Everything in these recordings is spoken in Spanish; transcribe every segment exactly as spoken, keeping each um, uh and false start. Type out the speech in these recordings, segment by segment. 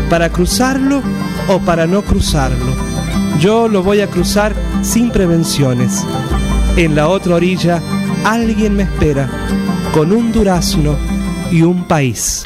para cruzarlo o para no cruzarlo. Yo lo voy a cruzar sin prevenciones. En la otra orilla alguien me espera con un durazno y un país.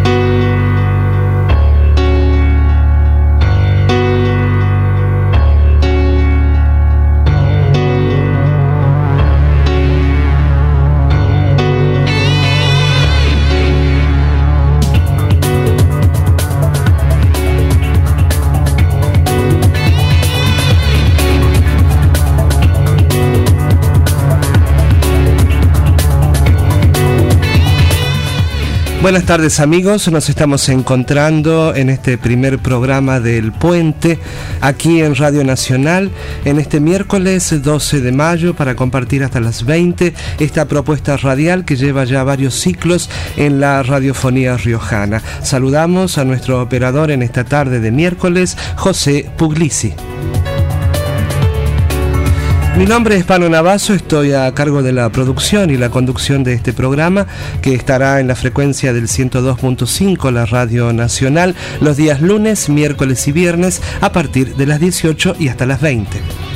Buenas tardes amigos, nos estamos encontrando en este primer programa del Puente, aquí en Radio Nacional, en este miércoles doce de mayo, para compartir hasta las veinte esta propuesta radial que lleva ya varios ciclos en la radiofonía riojana. Saludamos a nuestro operador en esta tarde de miércoles, José Puglisi. Mi nombre es Pano Navazo, estoy a cargo de la producción y la conducción de este programa, que estará en la frecuencia del ciento dos punto cinco, la Radio Nacional, los días lunes, miércoles y viernes a partir de las dieciocho y hasta las veinte.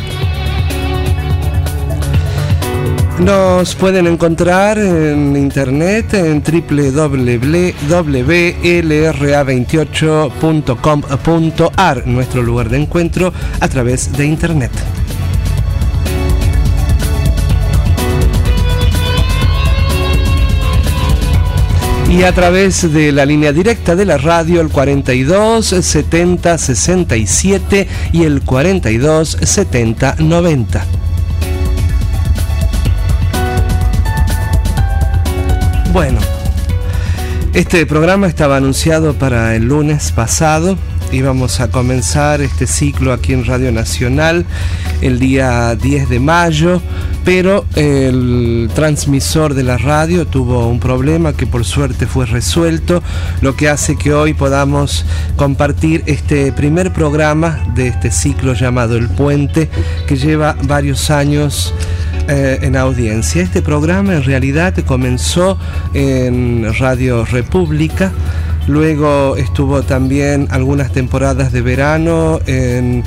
Nos pueden encontrar en internet en doble u doble u doble u punto l r a veintiocho punto com punto a r, nuestro lugar de encuentro a través de internet. Y a través de la línea directa de la radio, el cuarenta y dos setenta sesenta y siete y el cuarenta y dos setenta noventa. Bueno, este programa estaba anunciado para el lunes pasado. Íbamos a comenzar este ciclo aquí en Radio Nacional el día diez de mayo, pero el transmisor de la radio tuvo un problema que por suerte fue resuelto, lo que hace que hoy podamos compartir este primer programa de este ciclo llamado El Puente, que lleva varios años Eh, en audiencia. Este programa en realidad comenzó en Radio República, luego estuvo también algunas temporadas de verano en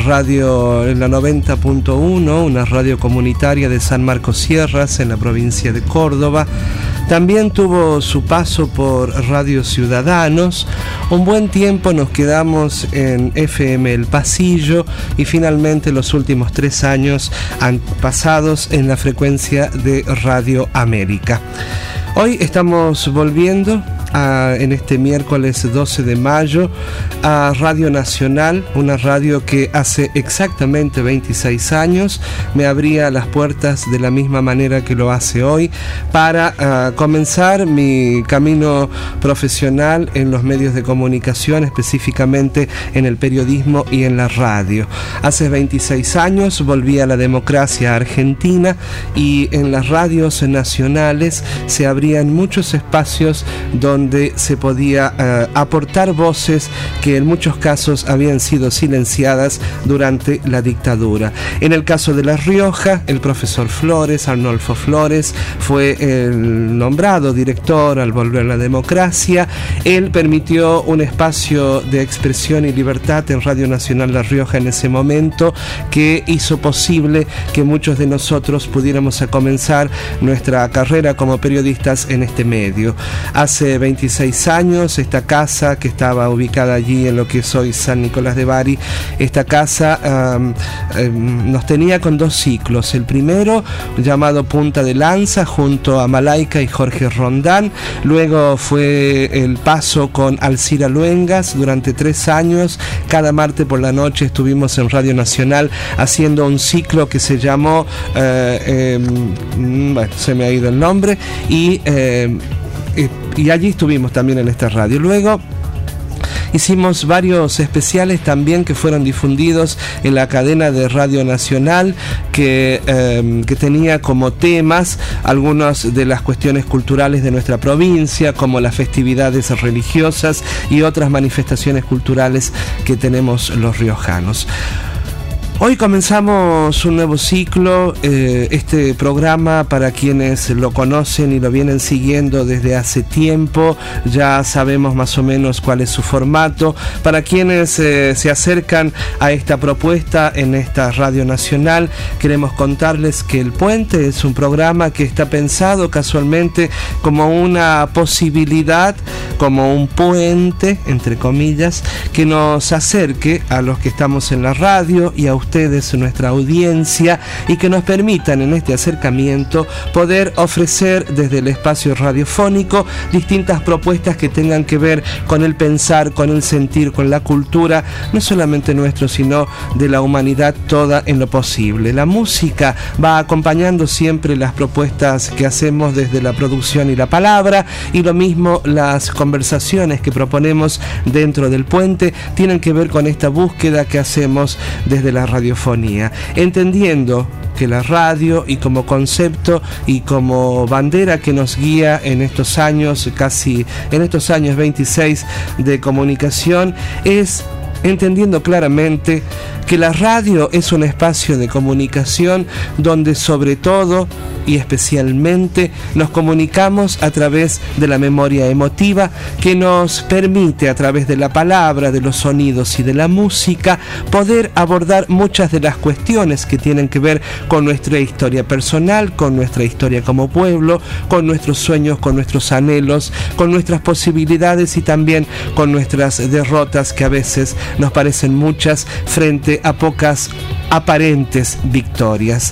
radio, en la noventa punto uno, una radio comunitaria de San Marcos Sierras en la provincia de Córdoba. También tuvo su paso por Radio Ciudadanos. Un buen tiempo nos quedamos en F M El Pasillo y finalmente los últimos tres años han pasados en la frecuencia de Radio América. Hoy estamos volviendo a, en este miércoles doce de mayo a Radio Nacional, una radio que hace exactamente veintiséis años me abría las puertas de la misma manera que lo hace hoy para uh, comenzar mi camino profesional en los medios de comunicación, específicamente en el periodismo y en la radio. Hace veintiséis años volví a la democracia argentina y en las radios nacionales se abrían muchos espacios donde se podía uh, aportar voces que en muchos casos habían sido silenciadas durante la dictadura. En el caso de La Rioja, el profesor Flores, Arnolfo Flores, fue el nombrado director al volver a la democracia. Él permitió un espacio de expresión y libertad en Radio Nacional La Rioja en ese momento, que hizo posible que muchos de nosotros pudiéramos a comenzar nuestra carrera como periodistas en este medio. Hace veintiséis años, esta casa que estaba ubicada allí en lo que es hoy San Nicolás de Bari, esta casa um, um, nos tenía con dos ciclos. El primero, llamado Punta de Lanza, junto a Malaika y Jorge Rondán. Luego fue el paso con Alcira Luengas durante tres años. Cada martes por la noche estuvimos en Radio Nacional haciendo un ciclo que se llamó, eh, eh, bueno, se me ha ido el nombre, y eh, y allí estuvimos también en esta radio. Luego hicimos varios especiales también que fueron difundidos en la cadena de Radio Nacional, que, eh, que tenía como temas algunas de las cuestiones culturales de nuestra provincia, como las festividades religiosas y otras manifestaciones culturales que tenemos los riojanos. Hoy comenzamos un nuevo ciclo, eh, este programa para quienes lo conocen y lo vienen siguiendo desde hace tiempo, ya sabemos más o menos cuál es su formato. Para quienes eh, se acercan a esta propuesta en esta Radio Nacional, queremos contarles que El Puente es un programa que está pensado casualmente como una posibilidad, como un puente, entre comillas, que nos acerque a los que estamos en la radio y a ustedes, nuestra audiencia, y que nos permitan en este acercamiento poder ofrecer desde el espacio radiofónico distintas propuestas que tengan que ver con el pensar, con el sentir, con la cultura, no solamente nuestro, sino de la humanidad toda en lo posible. La música va acompañando siempre las propuestas que hacemos desde la producción y la palabra, y lo mismo las conversaciones que proponemos dentro del puente tienen que ver con esta búsqueda que hacemos desde la radiofonía, entendiendo que la radio y como concepto y como bandera que nos guía en estos años, casi en estos años veintiséis de comunicación, es entendiendo claramente que la radio es un espacio de comunicación donde sobre todo y especialmente nos comunicamos a través de la memoria emotiva, que nos permite a través de la palabra, de los sonidos y de la música poder abordar muchas de las cuestiones que tienen que ver con nuestra historia personal, con nuestra historia como pueblo, con nuestros sueños, con nuestros anhelos, con nuestras posibilidades y también con nuestras derrotas, que a veces nos parecen muchas frente a pocas aparentes victorias.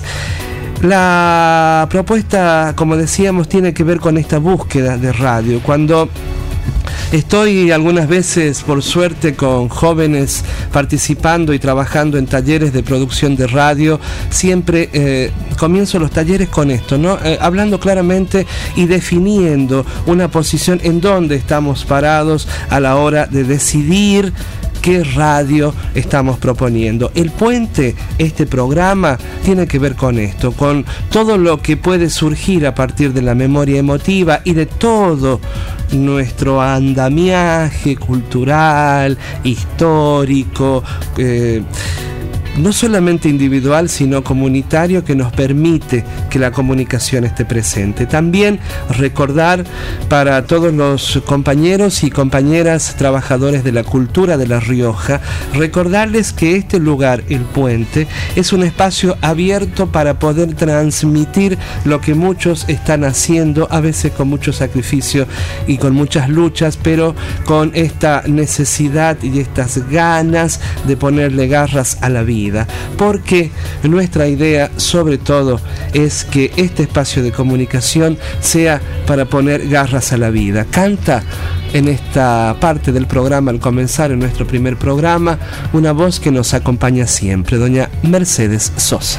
La propuesta, como decíamos, tiene que ver con esta búsqueda de radio. Cuando estoy algunas veces, por suerte, con jóvenes participando y trabajando en talleres de producción de radio, siempre eh, comienzo los talleres con esto, ¿no? Eh, hablando claramente y definiendo una posición en donde estamos parados a la hora de decidir qué radio estamos proponiendo. El Puente, este programa, tiene que ver con esto, con todo lo que puede surgir a partir de la memoria emotiva y de todo nuestro andamiaje cultural, histórico, eh, no solamente individual, sino comunitario, que nos permite que la comunicación esté presente. También recordar para todos los compañeros y compañeras trabajadores de la cultura de La Rioja, recordarles que este lugar, El Puente, es un espacio abierto para poder transmitir lo que muchos están haciendo, a veces con mucho sacrificio y con muchas luchas, pero con esta necesidad y estas ganas de ponerle garras a la vida. Porque nuestra idea, sobre todo, es que este espacio de comunicación sea para poner garras a la vida. Canta en esta parte del programa, al comenzar en nuestro primer programa, una voz que nos acompaña siempre, doña Mercedes Sosa.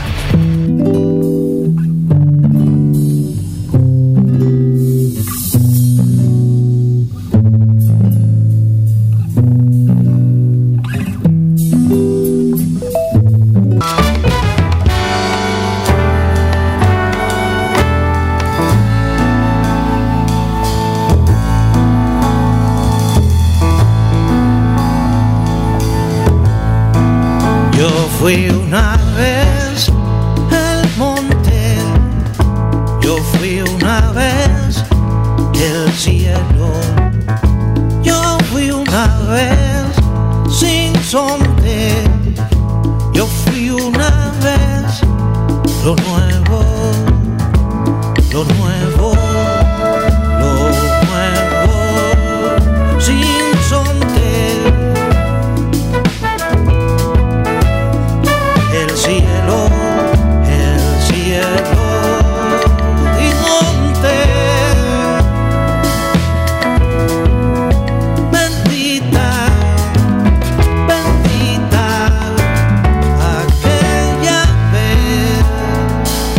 Fui una vez al monte, yo fui una vez el cielo, yo fui una vez sin sonte, yo fui una vez lo nuevo, lo nuevo, lo nuevo, sin sonte. El cielo, el cielo y monte, bendita, bendita aquella vez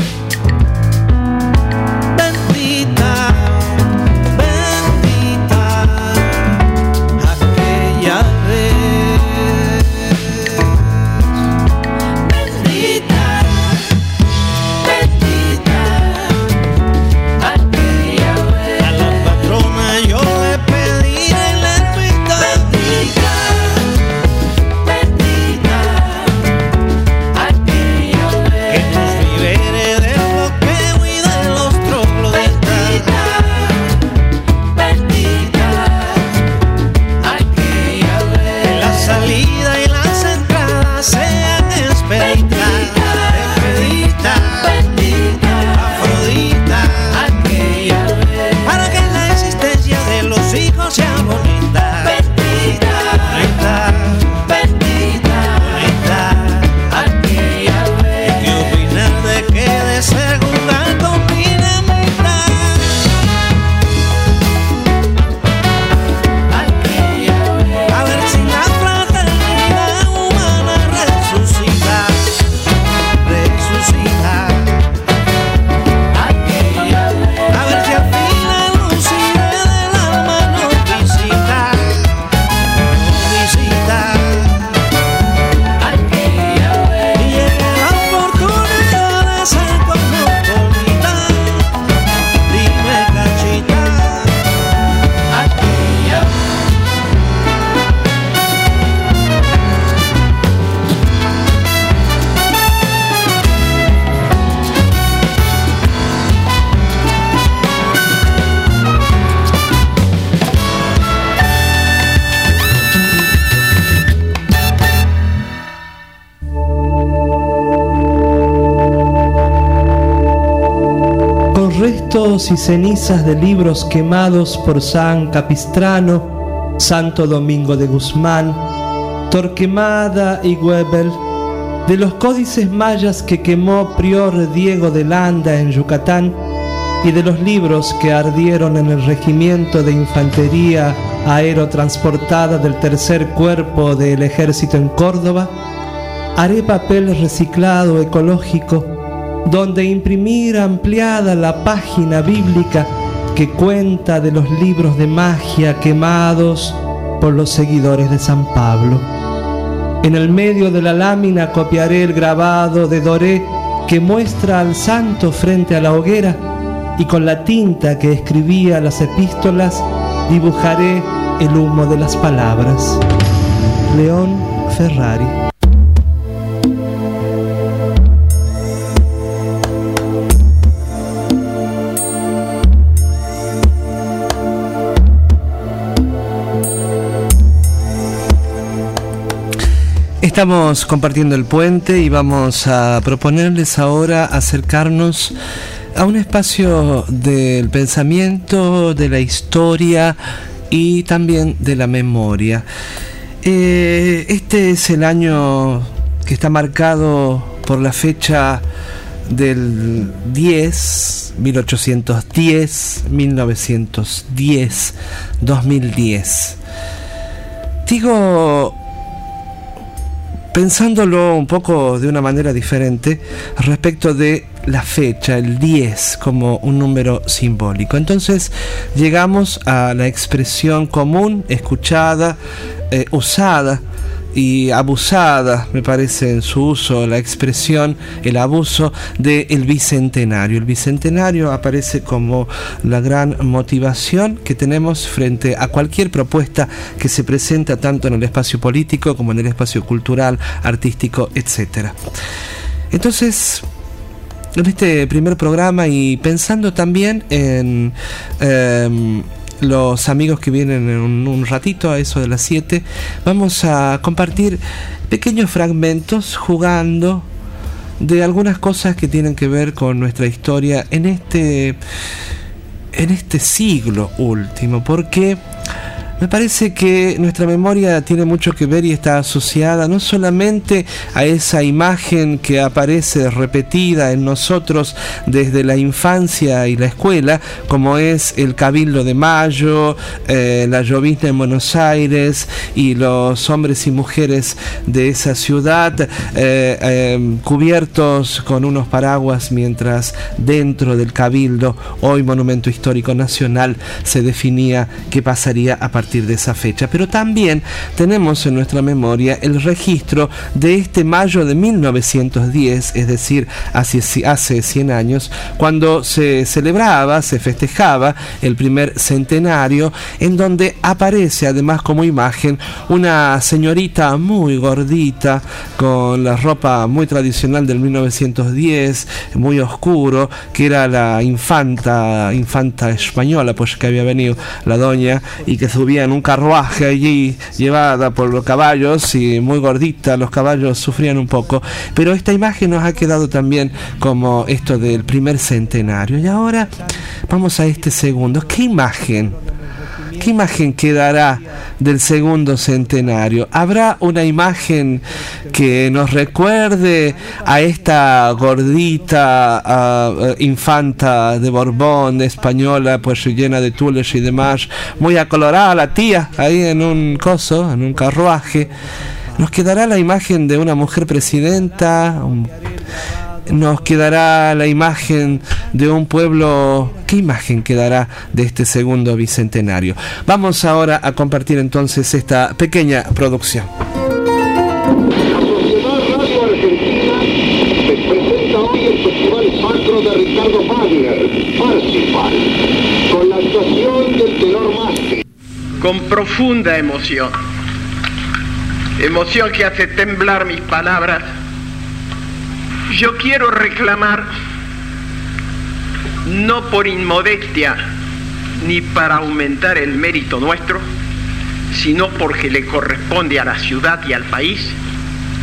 restos y cenizas de libros quemados por San Capistrano, Santo Domingo de Guzmán, Torquemada y Goebel, de los códices mayas que quemó Prior Diego de Landa en Yucatán y de los libros que ardieron en el Regimiento de Infantería Aerotransportada del Tercer Cuerpo del Ejército en Córdoba, haré papel reciclado ecológico donde imprimir ampliada la página bíblica que cuenta de los libros de magia quemados por los seguidores de San Pablo. En el medio de la lámina copiaré el grabado de Doré que muestra al santo frente a la hoguera, y con la tinta que escribía las epístolas dibujaré el humo de las palabras. León Ferrari. Estamos compartiendo el puente y vamos a proponerles ahora acercarnos a un espacio del pensamiento, de la historia y también de la memoria. Eh, este es el año que está marcado por la fecha del diez, mil ochocientos diez, mil novecientos diez, dos mil diez. Digo, pensándolo un poco de una manera diferente respecto de la fecha, el diez, como un número simbólico. Entonces llegamos a la expresión común, escuchada, eh, usada y abusada, me parece en su uso, la expresión, el abuso del bicentenario. El bicentenario aparece como la gran motivación que tenemos frente a cualquier propuesta que se presenta tanto en el espacio político como en el espacio cultural, artístico, etcétera. Entonces, en este primer programa y pensando también en eh, los amigos que vienen en un, un ratito, a eso de las siete, vamos a compartir pequeños fragmentos jugando de algunas cosas que tienen que ver con nuestra historia en este, en este siglo último, porque me parece que nuestra memoria tiene mucho que ver y está asociada no solamente a esa imagen que aparece repetida en nosotros desde la infancia y la escuela, como es el Cabildo de Mayo, eh, la llovizna en Buenos Aires y los hombres y mujeres de esa ciudad eh, eh, cubiertos con unos paraguas mientras dentro del Cabildo, hoy Monumento Histórico Nacional, se definía qué pasaría a partir de esa fecha. Pero también tenemos en nuestra memoria el registro de este mayo de mil novecientos diez, es decir, hace, hace cien años, cuando se celebraba, se festejaba el primer centenario, en donde aparece además como imagen una señorita muy gordita, con la ropa muy tradicional del mil novecientos diez, muy oscuro, que era la infanta, infanta española, pues que había venido la doña, y que subía en un carruaje allí llevada por los caballos, y muy gordita, los caballos sufrían un poco, pero esta imagen nos ha quedado también como esto del primer centenario. Y ahora vamos a este segundo. ¿Qué imagen? ¿Qué imagen quedará del segundo centenario? ¿Habrá una imagen que nos recuerde a esta gordita uh, infanta de Borbón, española, pues llena de tules y demás, muy acolorada la tía, ahí en un coso, en un carruaje? ¿Nos quedará la imagen de una mujer presidenta? Un... ¿Nos quedará la imagen de un pueblo? ¿Qué imagen quedará de este segundo bicentenario? Vamos ahora a compartir entonces esta pequeña producción. La Sociedad Radio Argentina les presenta hoy el Festival Sacro de Ricardo Wagner, Parsifal, con la actuación del tenor Mastri. Con profunda emoción, emoción que hace temblar mis palabras, yo quiero reclamar, no por inmodestia ni para aumentar el mérito nuestro, sino porque le corresponde a la ciudad y al país,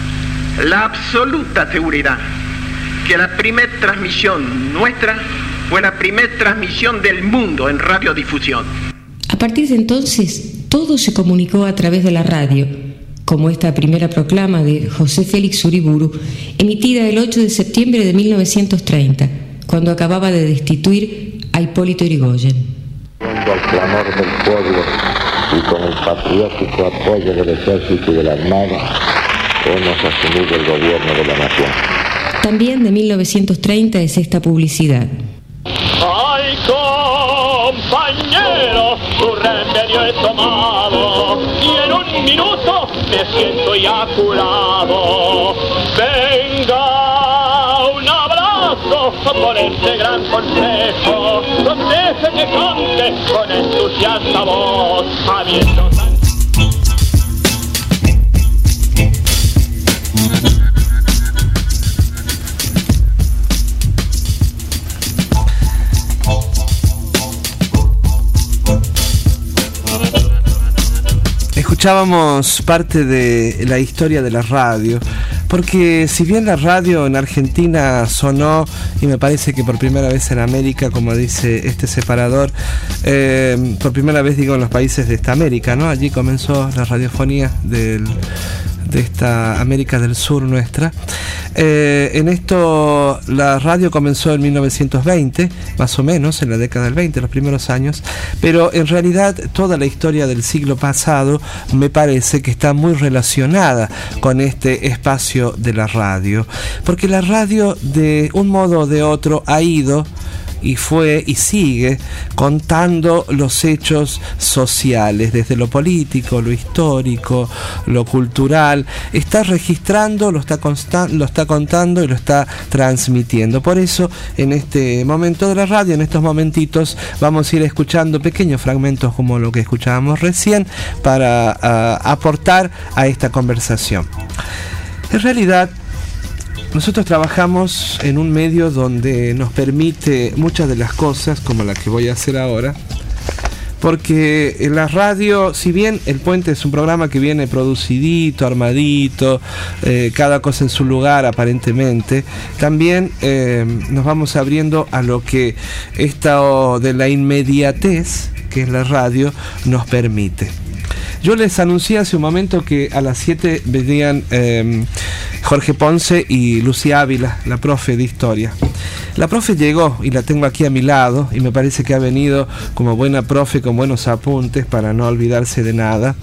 la absoluta seguridad que la primera transmisión nuestra Fue la primera transmisión del mundo en radiodifusión. A partir de entonces, todo se comunicó a través de la radio, como esta primera proclama de José Félix Uriburu, emitida el ocho de septiembre de mil novecientos treinta, cuando acababa de destituir a Hipólito Yrigoyen. Al clamor del pueblo y con el patriótico apoyo del ejército y de la armada, hemos asumido el gobierno de la nación. También de mil novecientos treinta es esta publicidad. ¡Ay, compañeros! Tu remedio he tomado y en un minuto me siento ya curado. Venga, un abrazo por este gran consejo, donde deje que cante con entusiasta voz, habiendo tan... Escuchábamos parte de la historia de la radio, porque si bien la radio en Argentina sonó, y me parece que por primera vez en América, como dice este separador, eh, por primera vez digo en los países de esta América, ¿no? Allí comenzó la radiofonía del, de esta América del Sur nuestra. Eh, en esto la radio comenzó en mil novecientos veinte, más o menos, en la década del veinte, los primeros años, pero en realidad toda la historia del siglo pasado me parece que está muy relacionada con este espacio de la radio, porque la radio de un modo o de otro ha ido y fue y sigue contando los hechos sociales, desde lo político, lo histórico, lo cultural. Está registrando, lo está, consta- lo está contando y lo está transmitiendo. Por eso, en este momento de la radio, en estos momentitos, vamos a ir escuchando pequeños fragmentos como lo que escuchábamos recién para uh, aportar a esta conversación. En realidad, nosotros trabajamos en un medio donde nos permite muchas de las cosas, como la que voy a hacer ahora, porque en la radio, si bien El Puente es un programa que viene producidito, armadito, eh, cada cosa en su lugar aparentemente, también eh, nos vamos abriendo a lo que esto de la inmediatez, que es la radio, nos permite. Yo les anuncié hace un momento que a las siete venían eh, Jorge Ponce y Lucía Ávila, la profe de historia. La profe llegó y la tengo aquí a mi lado y me parece que ha venido como buena profe con buenos apuntes para no olvidarse de nada.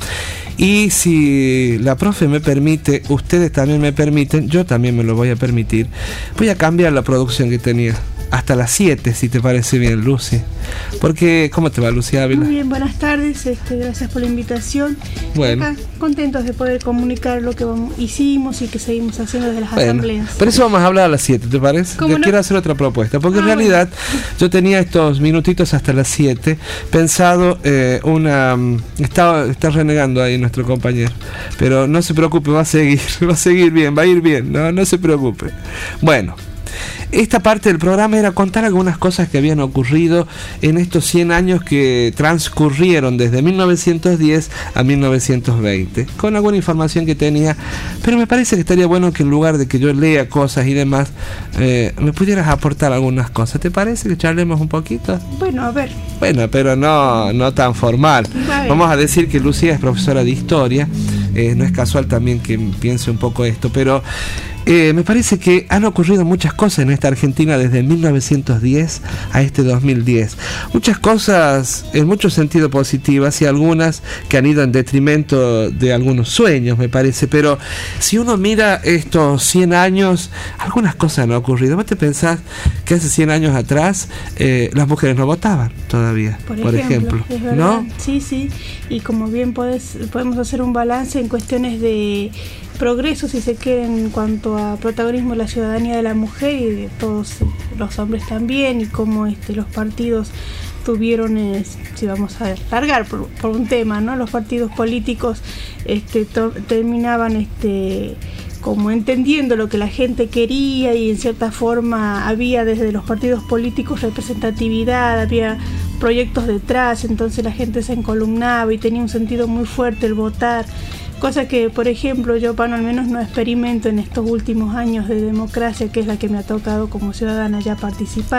Y si la profe me permite, ustedes también me permiten, yo también me lo voy a permitir, voy a cambiar la producción que tenía. Hasta las siete, si te parece bien, Lucy. Porque, ¿cómo te va, Lucía Ávila? Muy bien, buenas tardes, este, gracias por la invitación. Bueno. Acá, contentos de poder comunicar lo que vamos, hicimos y que seguimos haciendo desde las bueno, asambleas. Por eso vamos a hablar a las siete, ¿te parece? Yo no? quiero hacer otra propuesta, porque ah, en realidad bueno. yo tenía estos minutitos hasta las siete, pensado eh, una... Está, está renegando ahí nuestro compañero, pero no se preocupe, va a seguir, va a seguir bien, va a ir bien, no, no se preocupe. Bueno. Esta parte del programa era contar algunas cosas que habían ocurrido en estos cien años que transcurrieron desde mil novecientos diez a mil novecientos veinte, con alguna información que tenía, pero me parece que estaría bueno que en lugar de que yo lea cosas y demás, eh, me pudieras aportar algunas cosas. ¿Te parece que charlemos un poquito? Bueno, a ver. Bueno, pero no, no tan formal. Vamos a decir que Lucía es profesora de historia, eh, no es casual también que piense un poco esto, pero... Eh, me parece que han ocurrido muchas cosas en esta Argentina desde mil novecientos diez a este dos mil diez. Muchas cosas en mucho sentido positivas y algunas que han ido en detrimento de algunos sueños, me parece. Pero si uno mira estos cien años, algunas cosas han ocurrido. ¿Vos te pensás que hace cien años atrás eh, las mujeres no votaban todavía? Por, por ejemplo, ejemplo ¿no? Sí, sí. Y como bien podés, podemos hacer un balance en cuestiones de progreso, si se quiere, en cuanto a protagonismo de la ciudadanía de la mujer y de todos los hombres también, y cómo este, los partidos tuvieron, eh, si vamos a largar por, por un tema, ¿no? Los partidos políticos este, to- terminaban este, como entendiendo lo que la gente quería, y en cierta forma había desde los partidos políticos representatividad, había proyectos detrás, entonces la gente se encolumnaba y tenía un sentido muy fuerte el votar. Cosa que, por ejemplo, yo, Pano, al menos no experimento en estos últimos años de democracia, que es la que me ha tocado como ciudadana ya participar.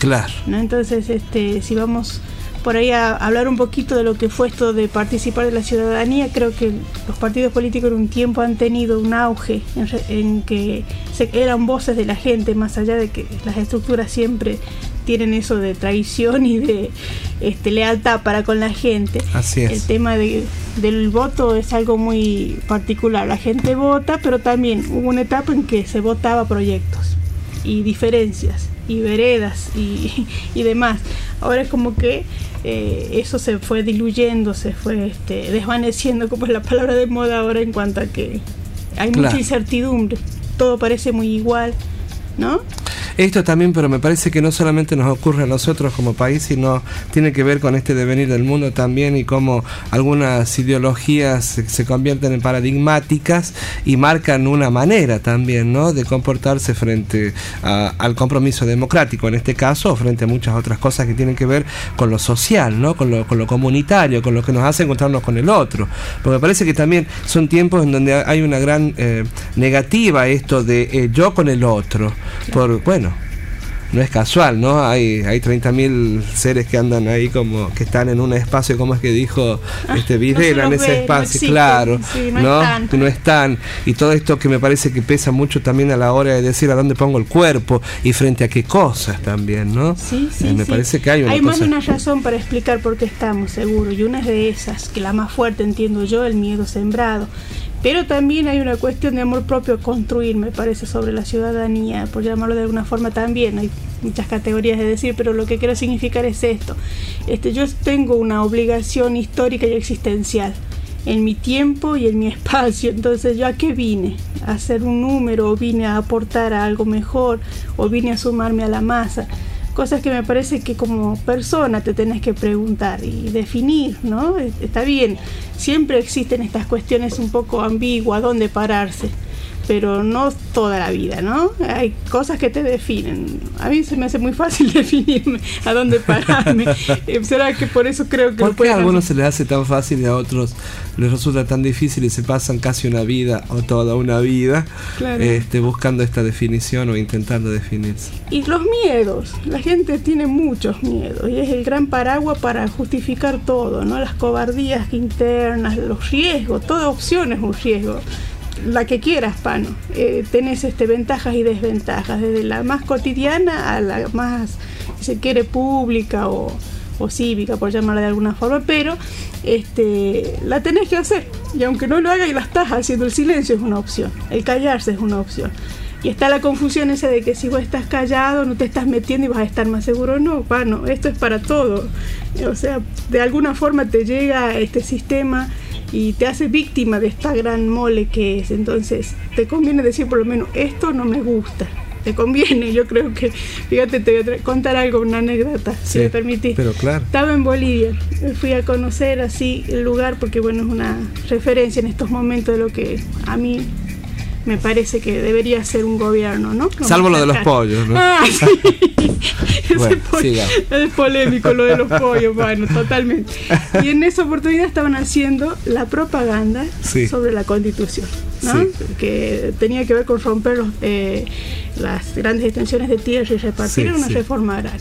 Claro. ¿no? Entonces, este, si vamos por ahí a hablar un poquito de lo que fue esto de participar de la ciudadanía, creo que los partidos políticos en un tiempo han tenido un auge en, en que se, eran voces de la gente, más allá de que las estructuras siempre tienen eso de traición y de este, lealtad para con la gente. Así es. El tema de, del voto es algo muy particular. La gente vota, pero también hubo una etapa en que se votaba proyectos y diferencias y veredas y, y demás. Ahora es como que eh, eso se fue diluyendo, se fue este, desvaneciendo, como es la palabra de moda ahora, en cuanto a que hay claro. mucha incertidumbre, todo parece muy igual, ¿no? Esto también, pero me parece que no solamente nos ocurre a nosotros como país, sino tiene que ver con este devenir del mundo también, y cómo algunas ideologías se, se convierten en paradigmáticas y marcan una manera también, ¿no?, de comportarse frente a, al compromiso democrático, en este caso, o frente a muchas otras cosas que tienen que ver con lo social, ¿no?, con lo, con lo comunitario, con lo que nos hace encontrarnos con el otro. Porque me parece que también son tiempos en donde hay una gran eh, negativa a esto de eh, yo con el otro. Por, bueno, no es casual, ¿no? Hay hay treinta mil seres que andan ahí como que están en un espacio, como es que dijo este Videla, no en ese ve, espacio, no claro, sí, no, ¿no? Están. Que no están. Y todo esto que me parece que pesa mucho también a la hora de decir a dónde pongo el cuerpo y frente a qué cosas también, ¿no? Sí, sí, eh, me sí. parece que hay una Hay cosa... más de una razón para explicar por qué estamos, seguro, y una es de esas, que la más fuerte, entiendo yo, el miedo sembrado. Pero también hay una cuestión de amor propio a construir, me parece, sobre la ciudadanía, por llamarlo de alguna forma también. Hay muchas categorías de decir, pero lo que quiero significar es esto. Este, yo tengo una obligación histórica y existencial en mi tiempo y en mi espacio. Entonces, ¿yo a qué vine? ¿A hacer un número? ¿O vine a aportar a algo mejor? ¿O vine a sumarme a la masa? Cosas que me parece que como persona te tenés que preguntar y definir, ¿no? Está bien, siempre existen estas cuestiones un poco ambiguas, dónde pararse, pero no toda la vida, ¿no? Hay cosas que te definen. A mí se me hace muy fácil definirme a dónde pararme. ¿Será que por eso creo que... ¿Por qué a algunos se les hace tan fácil y a otros les resulta tan difícil y se pasan casi una vida o toda una vida claro. este, buscando esta definición o intentando definirse? Y los miedos. La gente tiene muchos miedos y es el gran paraguas para justificar todo, ¿no? Las cobardías internas, los riesgos. Toda opción es un riesgo. La que quieras, Pano. Eh, tenés este, ventajas y desventajas, desde la más cotidiana a la más, si se quiere, pública o, o cívica, por llamarla de alguna forma, pero este, la tenés que hacer. Y aunque no lo hagas y la estás haciendo, el silencio es una opción, el callarse es una opción. Y está la confusión esa de que si vos estás callado no te estás metiendo y vas a estar más seguro. No, Pano, esto es para todo. O sea, de alguna forma te llega este sistema y te hace víctima de esta gran mole que es. Entonces te conviene decir por lo menos esto no me gusta, te conviene. Yo creo que, fíjate, te voy a contar algo, una anécdota, sí, si me permitís. Pero claro. Estaba en Bolivia, fui a conocer así el lugar porque bueno, es una referencia en estos momentos de lo que a mí me parece que debería ser un gobierno, ¿no? Como salvo lo de los pollos, ¿no? Ah, sí. Bueno, pollo, es polémico lo de los pollos, bueno, totalmente. Y en esa oportunidad estaban haciendo la propaganda sí. sobre la Constitución, ¿no? Sí. Que tenía que ver con romper los, eh, las grandes extensiones de tierra y repartir sí, una sí. reforma agraria.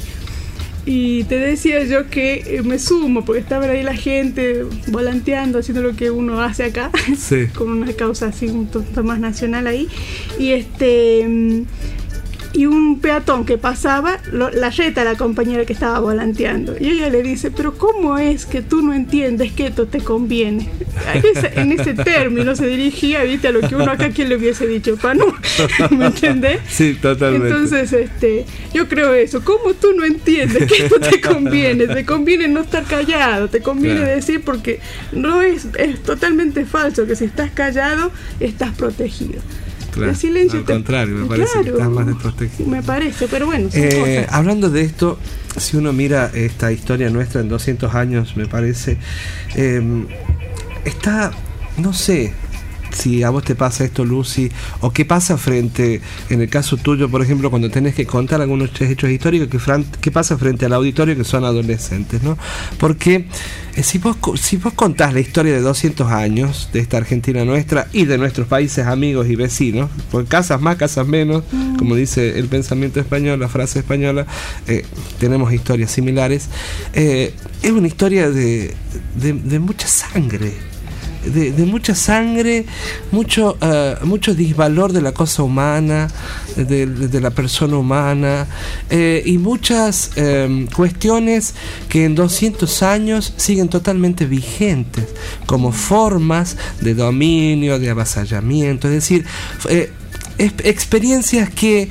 Y te decía yo que me sumo, porque estaba ahí la gente volanteando, haciendo lo que uno hace acá, sí. con una causa así un tanto más nacional ahí. Y este y un peatón que pasaba, lo, la reta a la compañera que estaba volanteando. Y ella le dice, pero ¿cómo es que tú no entiendes que esto te conviene? En ese, en ese término se dirigía, viste, a lo que uno acá quien le hubiese dicho, Pano, ¿me entendés? Sí, totalmente. Entonces, este, yo creo eso, ¿cómo tú no entiendes que esto te conviene? Te conviene no estar callado, te conviene claro. decir, porque no es, es totalmente falso que si estás callado, estás protegido. Claro, el silencio al te... contrario, me parece claro, que estás más desprotegido. Me parece, pero bueno, son eh, cosas. Hablando de esto, si uno mira esta historia nuestra en doscientos años, me parece, eh, está, no sé, si a vos te pasa esto, Lucy, o qué pasa frente, en el caso tuyo, por ejemplo, cuando tenés que contar algunos hechos históricos, qué, fran, qué pasa frente al auditorio que son adolescentes, ¿no? Porque eh, si vos si vos contás la historia de doscientos años de esta Argentina nuestra y de nuestros países amigos y vecinos, porque casas más, casas menos, mm. como dice el pensamiento español, la frase española, eh, tenemos historias similares, eh, es una historia de, de, de mucha sangre. De, de mucha sangre, mucho uh, mucho disvalor de la cosa humana, de, de la persona humana, eh, y muchas eh, cuestiones que en doscientos años siguen totalmente vigentes, como formas de dominio, de avasallamiento, es decir, eh, es, experiencias que,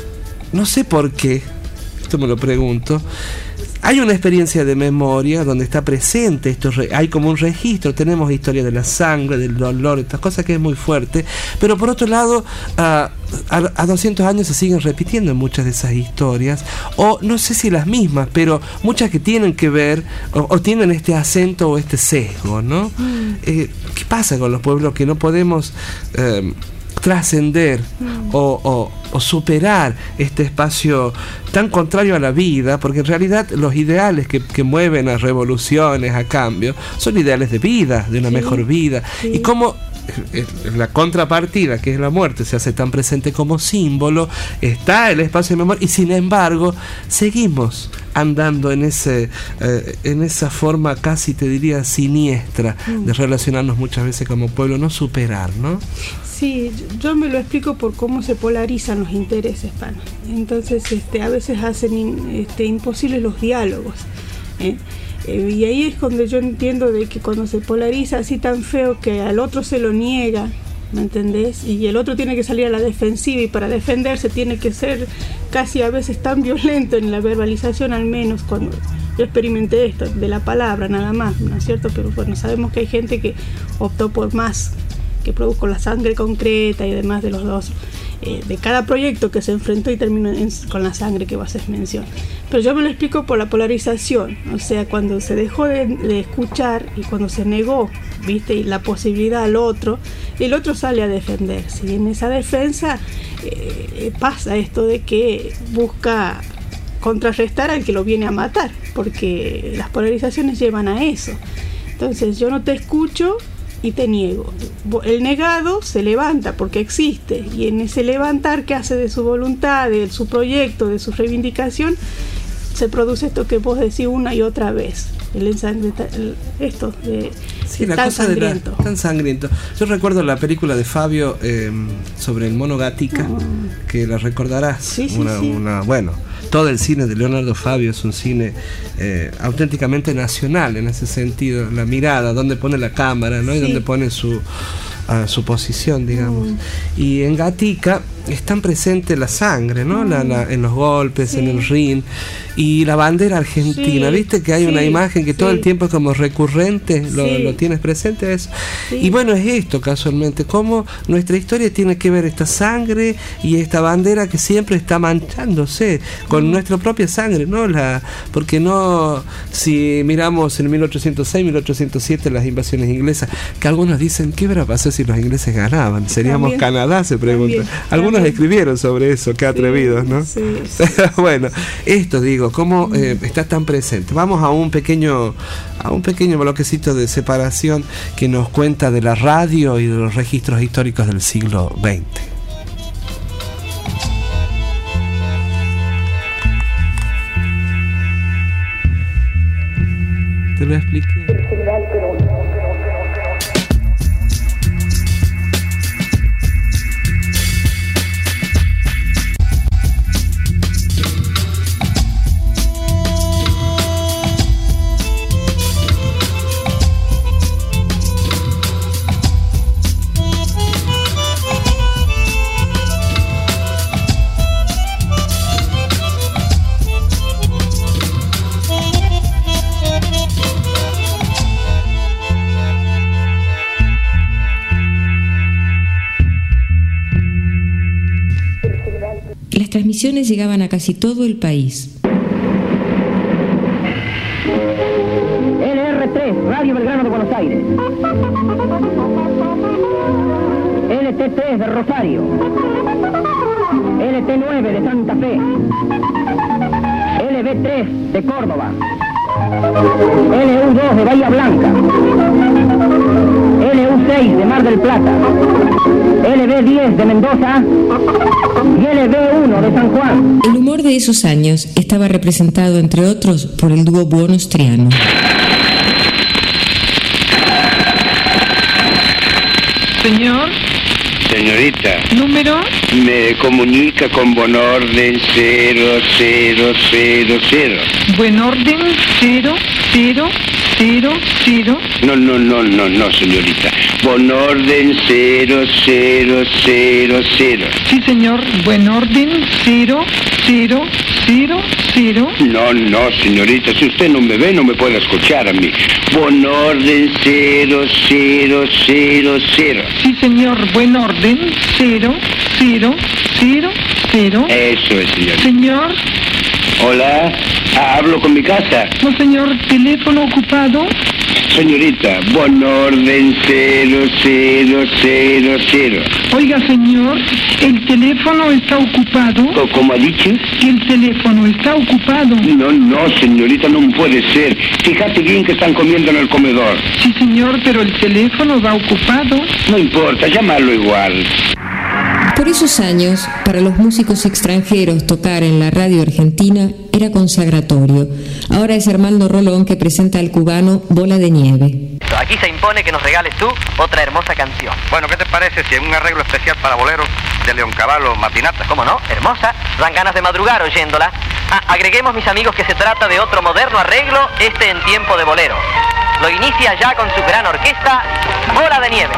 no sé por qué, esto me lo pregunto, hay una experiencia de memoria donde está presente esto, hay como un registro, tenemos historia de la sangre, del dolor, estas cosas que es muy fuerte, pero por otro lado, a, a, a doscientos años se siguen repitiendo muchas de esas historias, o no sé si las mismas, pero muchas que tienen que ver, o, o tienen este acento o este sesgo, ¿no? Mm. Eh, ¿Qué pasa con los pueblos que no podemos Eh, trascender mm. o, o, o superar este espacio tan contrario a la vida? Porque en realidad los ideales que, que mueven a revoluciones, a cambios, son ideales de vida, de una sí. mejor vida. Sí. Y cómo la contrapartida, que es la muerte, se hace tan presente como símbolo, está el espacio de memoria, y sin embargo seguimos andando en ese eh, en esa forma casi, te diría, siniestra mm. de relacionarnos muchas veces como pueblo, no superar, ¿no? Sí, yo me lo explico por cómo se polarizan los intereses, pana. Entonces, este, a veces hacen in, este, imposibles los diálogos, ¿eh? Eh, y ahí es cuando yo entiendo de que cuando se polariza así tan feo que al otro se lo niega, ¿me entendés? Y el otro tiene que salir a la defensiva, y para defenderse tiene que ser casi a veces tan violento en la verbalización, al menos cuando yo experimenté esto, de la palabra nada más, ¿no es cierto? Pero bueno, sabemos que hay gente que optó por más, que produjo la sangre concreta y demás de los dos, eh, de cada proyecto que se enfrentó y terminó en, con la sangre que vos haces mención. Pero yo me lo explico por la polarización, o sea, cuando se dejó de, de escuchar y cuando se negó, viste, la posibilidad al otro, el otro sale a defenderse, y en esa defensa eh, pasa esto de que busca contrarrestar al que lo viene a matar, porque las polarizaciones llevan a eso. Entonces, yo no te escucho y te niego. El negado se levanta porque existe, y en ese levantar que hace de su voluntad, de su proyecto, de su reivindicación, se produce esto que vos decís una y otra vez, el ensangrenta, el, esto de sí, la tan cosa sangriento. De la, tan sangriento. Yo recuerdo la película de Fabio eh, sobre el mono Gatica, mm. que la recordarás. Sí, sí, una, sí. una, bueno, todo el cine de Leonardo Fabio es un cine eh, auténticamente nacional en ese sentido, la mirada, dónde pone la cámara, ¿no? Sí. Y dónde pone su, uh, su posición, digamos. Mm. Y en Gatica es tan presente la sangre, ¿no? Mm. La, la, en los golpes, sí. en el ring, y la bandera argentina, sí. ¿viste? Que hay sí. una imagen que todo sí. el tiempo es como recurrente, lo, sí. lo tienes presente eso. Sí. Y bueno, es esto casualmente, cómo nuestra historia tiene que ver esta sangre y esta bandera que siempre está manchándose con mm. nuestra propia sangre, ¿no? La, porque no, si miramos en mil ochocientos seis, mil ochocientos siete las invasiones inglesas, que algunos dicen, ¿qué hubiera pasado si los ingleses ganaban? ¿Seríamos también, Canadá? Se pregunta. También, algunos también. Escribieron sobre eso, qué atrevidos, sí, ¿no? Sí, sí. Bueno, esto digo, cómo eh, está tan presente. Vamos a un pequeño a un pequeño bloquecito de separación que nos cuenta de la radio y de los registros históricos del siglo veinte. Te lo expliqué. Las transmisiones llegaban a casi todo el país. L R tres, Radio Belgrano de Buenos Aires. T tres de Rosario, L T nueve de Santa Fe, L B tres de Córdoba, L U dos de Bahía Blanca, L U seis de Mar del Plata, L B diez de Mendoza y L B uno de San Juan. El humor de esos años estaba representado, entre otros, por el dúo Buonos-Triano. Señor. Señorita. ¿Número? Me comunica con Buen Orden cero cero cero cero. Buen Orden cero cero cero cero. No, no, no, no, no, señorita. Buen Orden cero cero cero cero. Sí, señor. Buen Orden cero cero cero cero. No, no, señorita. Si usted no me ve, no me puede escuchar a mí. Buen Orden cero cero cero cero. Sí, señor. Buen Orden cero cero cero cero. Eso es, señor. Señor. Hola. Ah, hablo con mi casa. No, señor. Teléfono ocupado. Señorita, Buen Orden cero cero cero cero. Oiga, señor, el teléfono está ocupado. ¿Cómo ha dicho? Que el teléfono está ocupado. No, no, señorita, no puede ser. Fíjate bien que están comiendo en el comedor. Sí, señor, pero el teléfono va ocupado. No importa, llámalo igual. Por esos años, para los músicos extranjeros tocar en la radio argentina era consagratorio. Ahora es Armando Rolón que presenta al cubano Bola de Nieve. Aquí se impone que nos regales tú otra hermosa canción. Bueno, ¿qué te parece si en un arreglo especial para boleros de Leoncavallo Matinata? ¿Cómo no? Hermosa. Dan ganas de madrugar oyéndola. Ah, agreguemos, mis amigos, que se trata de otro moderno arreglo, este en tiempo de bolero. Lo inicia ya con su gran orquesta, Bola de Nieve.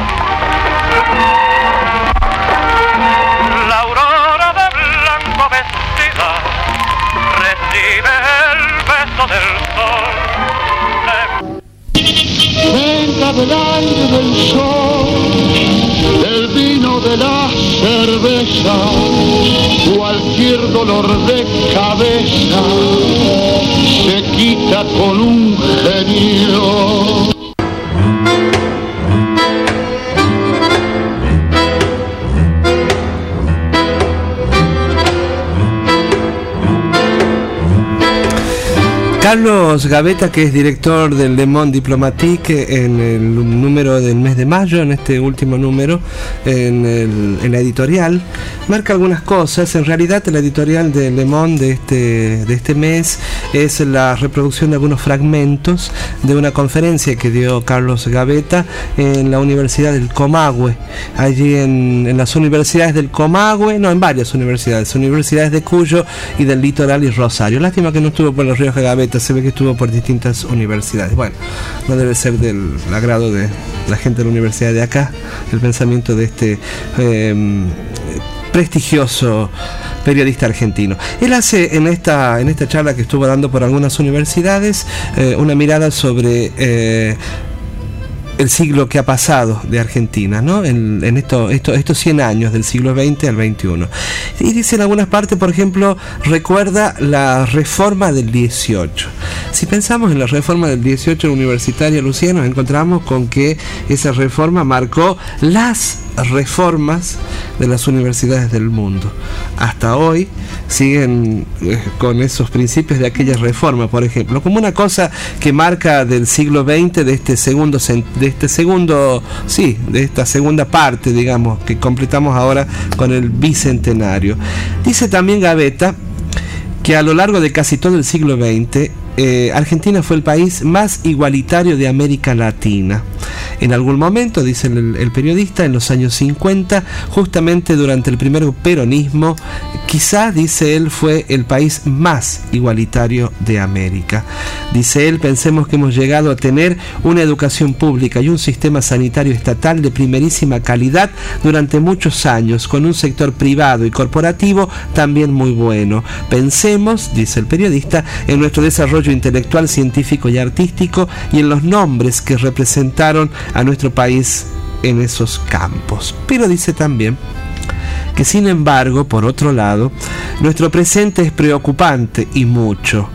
La aurora de blanco vestida recibe el beso del sol. Venga del aire del sol, del vino, de la cerveza, cualquier dolor de cabeza se quita con un genio. Carlos Gavetta, que es director del Le Monde Diplomatique, en el número del mes de mayo, en este último número, en, el, en la editorial, marca algunas cosas. En realidad, la editorial de Le Monde de este, de este mes es la reproducción de algunos fragmentos de una conferencia que dio Carlos Gavetta en la Universidad del Comahue, allí en, en las universidades del Comahue, no, en varias universidades, universidades de Cuyo y del Litoral y Rosario. Lástima que no estuvo por los ríos de Gavetta, se ve que estuvo por distintas universidades. Bueno, no debe ser del agrado de la gente de la universidad de acá el pensamiento de este eh, prestigioso periodista argentino. Él hace en esta en esta charla que estuvo dando por algunas universidades eh, una mirada sobre eh, el siglo que ha pasado de Argentina, ¿no? En, en esto, esto, estos cien años del siglo veinte al veintiuno. Y dice en algunas partes, por ejemplo, recuerda la reforma del dieciocho. Si pensamos en la reforma del dieciocho universitaria, Lucía, nos encontramos con que esa reforma marcó las reformas de las universidades del mundo. Hasta hoy siguen eh, con esos principios de aquella reforma, por ejemplo, como una cosa que marca del siglo veinte, de este segundo de este segundo, sí, de esta segunda parte, digamos, que completamos ahora con el bicentenario. Dice también Gavetta que a lo largo de casi todo el siglo veinte eh, Argentina fue el país más igualitario de América Latina. En algún momento, dice el, el periodista, en los años cincuenta, justamente durante el primer peronismo, quizá, dice él, fue el país más igualitario de América. Dice él, pensemos que hemos llegado a tener una educación pública y un sistema sanitario estatal de primerísima calidad durante muchos años, con un sector privado y corporativo también muy bueno. Pensemos, dice el periodista, en nuestro desarrollo intelectual, científico y artístico y en los nombres que representaron a nuestro país en esos campos. Pero dice también que, sin embargo, por otro lado, nuestro presente es preocupante y mucho.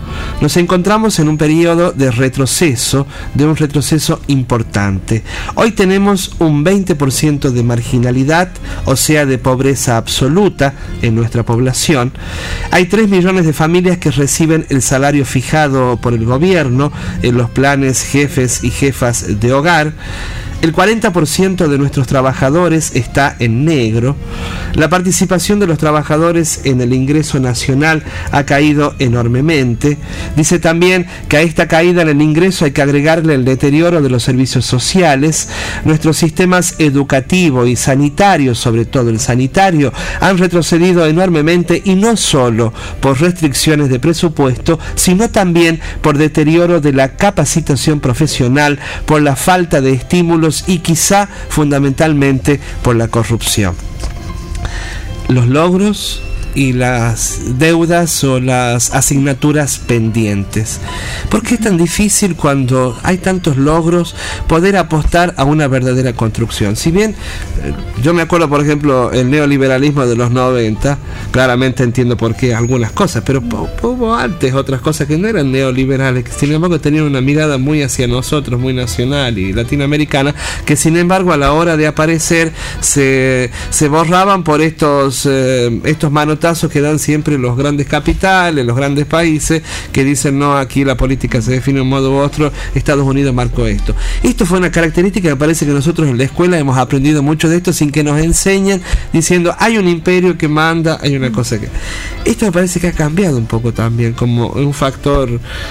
Nos encontramos en un periodo de retroceso, de un retroceso importante. Hoy tenemos un veinte por ciento de marginalidad, o sea, de pobreza absoluta en nuestra población. Hay tres millones de familias que reciben el salario fijado por el gobierno en los planes jefes y jefas de hogar. El cuarenta por ciento de nuestros trabajadores está en negro. La participación de los trabajadores en el ingreso nacional ha caído enormemente. Dice también que a esta caída en el ingreso hay que agregarle el deterioro de los servicios sociales. Nuestros sistemas educativo y sanitario, sobre todo el sanitario, han retrocedido enormemente, y no solo por restricciones de presupuesto, sino también por deterioro de la capacitación profesional, por la falta de estímulos y quizá fundamentalmente por la corrupción. Los logros y las deudas o las asignaturas pendientes. ¿Por qué es tan difícil, cuando hay tantos logros, poder apostar a una verdadera construcción? Si bien yo me acuerdo, por ejemplo, el neoliberalismo de los noventa, claramente entiendo por qué algunas cosas, pero hubo antes otras cosas que no eran neoliberales, que sin embargo tenían una mirada muy hacia nosotros, muy nacional y latinoamericana, que sin embargo a la hora de aparecer se, se borraban por estos, eh, estos manotazos que dan siempre los grandes capitales, los grandes países, que dicen no, aquí la política se define de un modo u otro, Estados Unidos marcó esto. Esto fue una característica que me parece que nosotros en la escuela hemos aprendido mucho de esto sin que nos enseñen, diciendo hay un imperio que manda, hay una cosa que... Esto me parece que ha cambiado un poco también, como un factor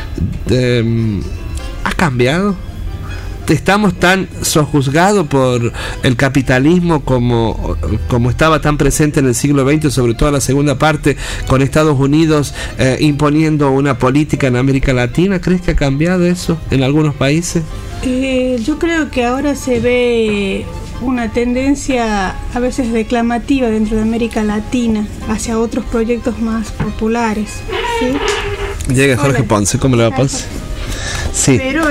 de... ¿Ha cambiado? ¿Estamos tan sojuzgados por el capitalismo como, como estaba tan presente en el siglo veinte, sobre todo en la segunda parte, con Estados Unidos eh, imponiendo una política en América Latina? ¿Crees que ha cambiado eso en algunos países? Eh, yo creo que ahora se ve una tendencia a veces declamativa dentro de América Latina hacia otros proyectos más populares, ¿sí? Llega Jorge Hola. Ponce, ¿cómo le va, Ponce? Sí. Pero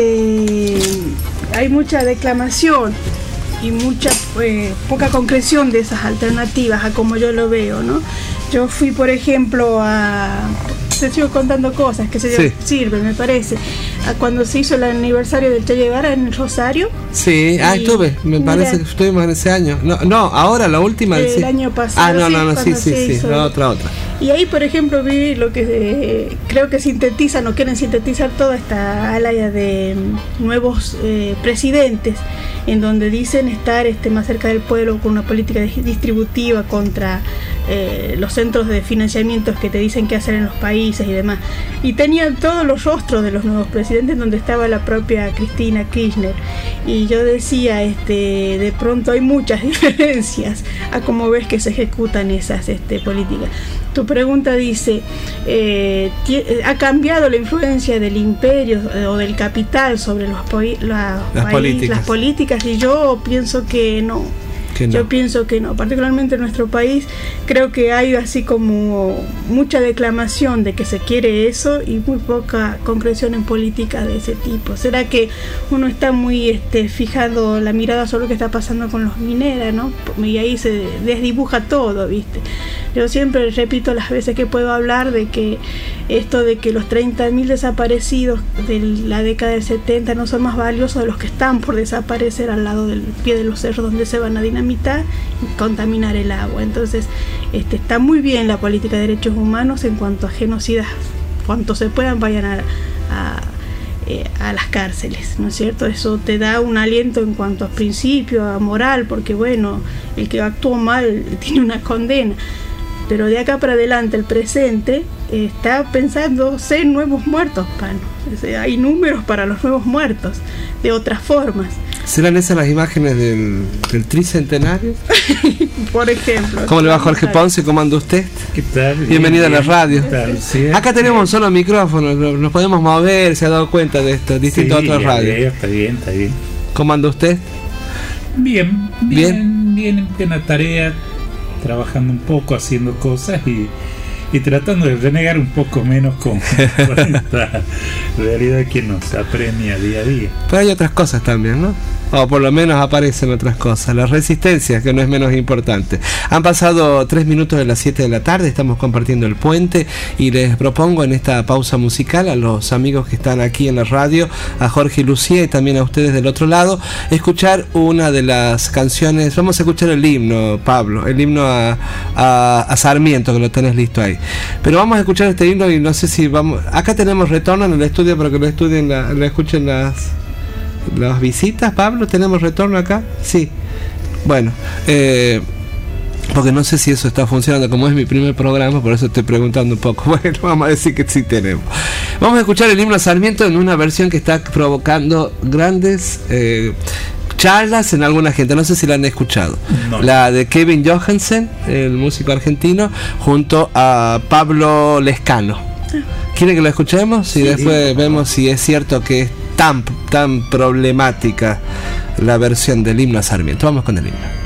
este hay mucha declamación y mucha eh, poca concreción de esas alternativas, a como yo lo veo, ¿no? Yo fui, por ejemplo, a... Te sigo contando cosas que se sí. sirven, me parece. A cuando se hizo el aniversario del Che Guevara en el Rosario. Sí, ah, estuve, me mira, parece que estuvimos en ese año. No, no, ahora la última. El sí. año pasado. Ah, no, sí, no, no, sí, sí, sí, hizo, la otra, otra. Y ahí, por ejemplo, vi lo que eh, creo que sintetizan o quieren sintetizar toda esta ala de um, nuevos eh, presidentes, en donde dicen estar este, más cerca del pueblo, con una política distributiva contra eh, los centros de financiamientos que te dicen qué hacer en los países y demás. Y tenían todos los rostros de los nuevos presidentes, donde estaba la propia Cristina Kirchner. Y yo decía, este, de pronto hay muchas diferencias a cómo ves que se ejecutan esas este, políticas. Tu pregunta dice, eh, ¿ha cambiado la influencia del imperio eh, o del capital sobre los la, las, país, políticas. las políticas? Y yo pienso que no. Que no. Yo pienso que no, particularmente en nuestro país creo que hay así como mucha declamación de que se quiere eso y muy poca concreción en política de ese tipo. ¿Será que uno está muy este, fijado la mirada sobre lo que está pasando con los mineros, ¿no? Y ahí se desdibuja todo, ¿viste? Yo siempre repito las veces que puedo hablar de que esto de que los treinta mil desaparecidos de la década del setenta no son más valiosos de los que están por desaparecer al lado del pie de los cerros donde se van a dinamitar y contaminar el agua. Entonces, este, está muy bien la política de derechos humanos en cuanto a genocidas, cuanto se puedan vayan a, a, eh, a las cárceles, ¿no es cierto? Eso te da un aliento en cuanto a principio, a moral, porque bueno, el que actuó mal tiene una condena. Pero de acá para adelante, el presente eh, está pensando ser nuevos muertos, Pano. O sea, hay números para los nuevos muertos, de otras formas. ¿Serán esas las imágenes del, del tricentenario? Por ejemplo. ¿Cómo le va, Jorge Ponce? ¿Cómo anda usted? ¿Qué tal? Bienvenido bien, a la radio. ¿Qué tal? Sí, acá tenemos un solo micrófono, nos podemos mover, se ha dado cuenta de esto, distinto sí, a otras radios. Está bien, está bien. ¿Cómo anda usted? Bien, bien, bien, en plena tarea, trabajando un poco, haciendo cosas y, y tratando de renegar un poco menos con, con esta realidad que nos apremia día a día. Pero hay otras cosas también, ¿no? o por lo menos aparecen otras cosas. La resistencia, que no es menos importante. Han pasado tres minutos de las siete de la tarde, estamos compartiendo el puente y les propongo en esta pausa musical a los amigos que están aquí en la radio, a Jorge y Lucía y también a ustedes del otro lado, escuchar una de las canciones. Vamos a escuchar el himno, Pablo, el himno a, a, a Sarmiento, que lo tenés listo ahí. Pero vamos a escuchar este himno y no sé si vamos... Acá tenemos retorno en el estudio para que lo estudien, la, lo escuchen las... las visitas, Pablo, ¿tenemos retorno acá? Sí. Bueno, eh, porque no sé si eso está funcionando, como es mi primer programa, por eso estoy preguntando un poco. Bueno, vamos a decir que sí tenemos. Vamos a escuchar el himno a Sarmiento en una versión que está provocando grandes eh, charlas en alguna gente. No sé si la han escuchado. No. La de Kevin Johansen, el músico argentino, junto a Pablo Lescano. ¿Quieren que lo escuchemos? Y sí, después vemos si es cierto que es tan, tan problemática la versión del himno a Sarmiento. Vamos con el himno.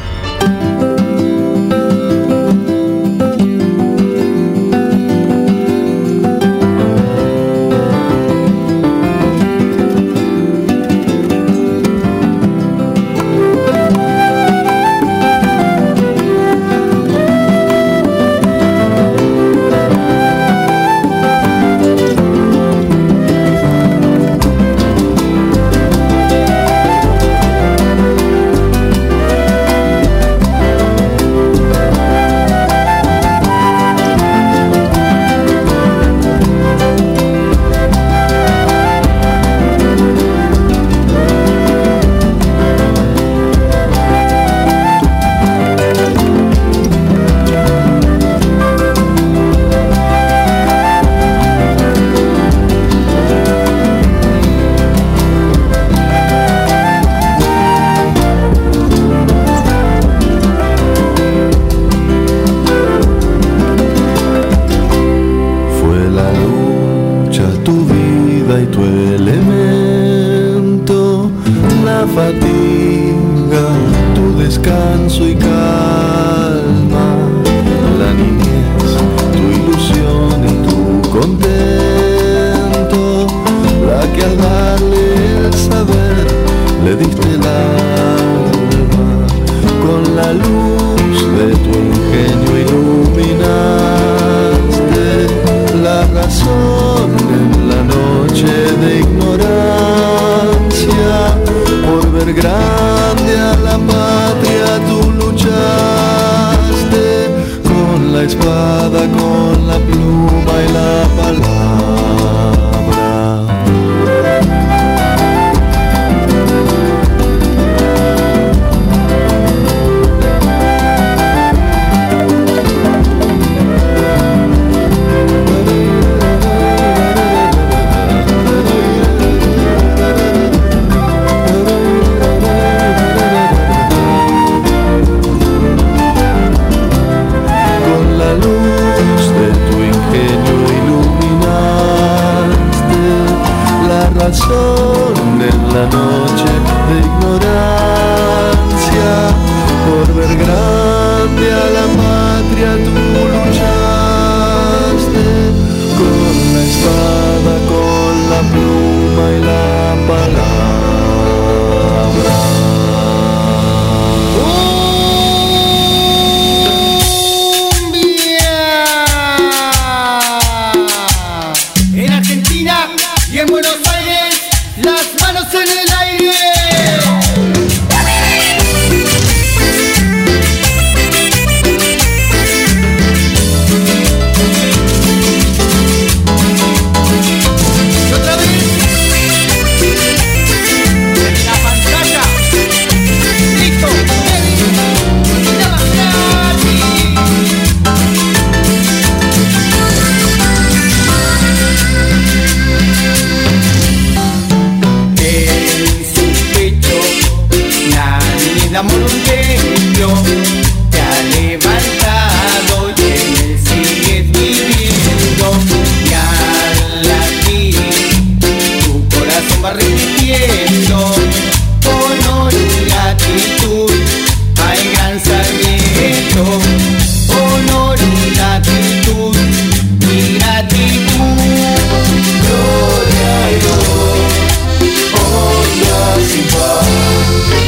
Gloria a Dios, oh, sin paz.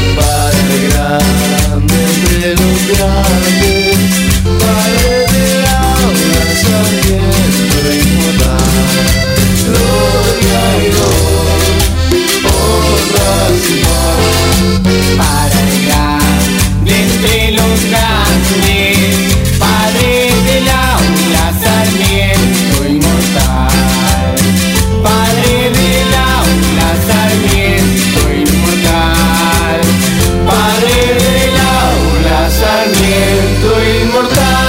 Sarmiento, padre de Laura Sarmiento inmortal. Gloria y honor, honras y paz. Para el grande entre los grandes, padre de Laura Sarmiento inmortal. Padre de Laura Sarmiento inmortal. Padre de Laura Sarmiento inmortal.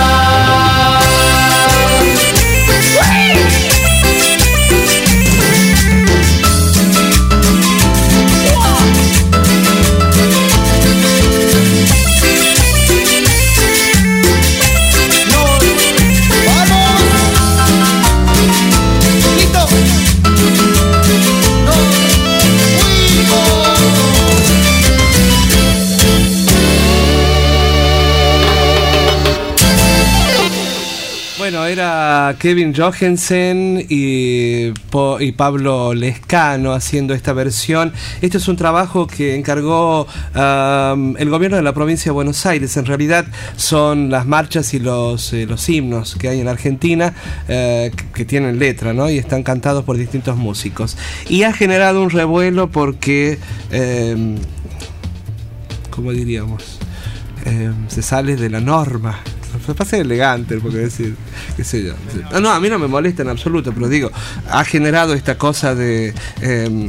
Bueno, era Kevin Johansen y, Po, y Pablo Lescano haciendo esta versión. Este es un trabajo que encargó um, el gobierno de la provincia de Buenos Aires. En realidad son las marchas y los, eh, los himnos que hay en Argentina eh, que, que tienen letra, ¿no? Y están cantados por distintos músicos. Y ha generado un revuelo porque, eh, ¿cómo diríamos? Eh, se sale de la norma. Me parece elegante, porque decir, qué sé yo. No, no, a mí no me molesta en absoluto, pero digo, ha generado esta cosa de... Eh,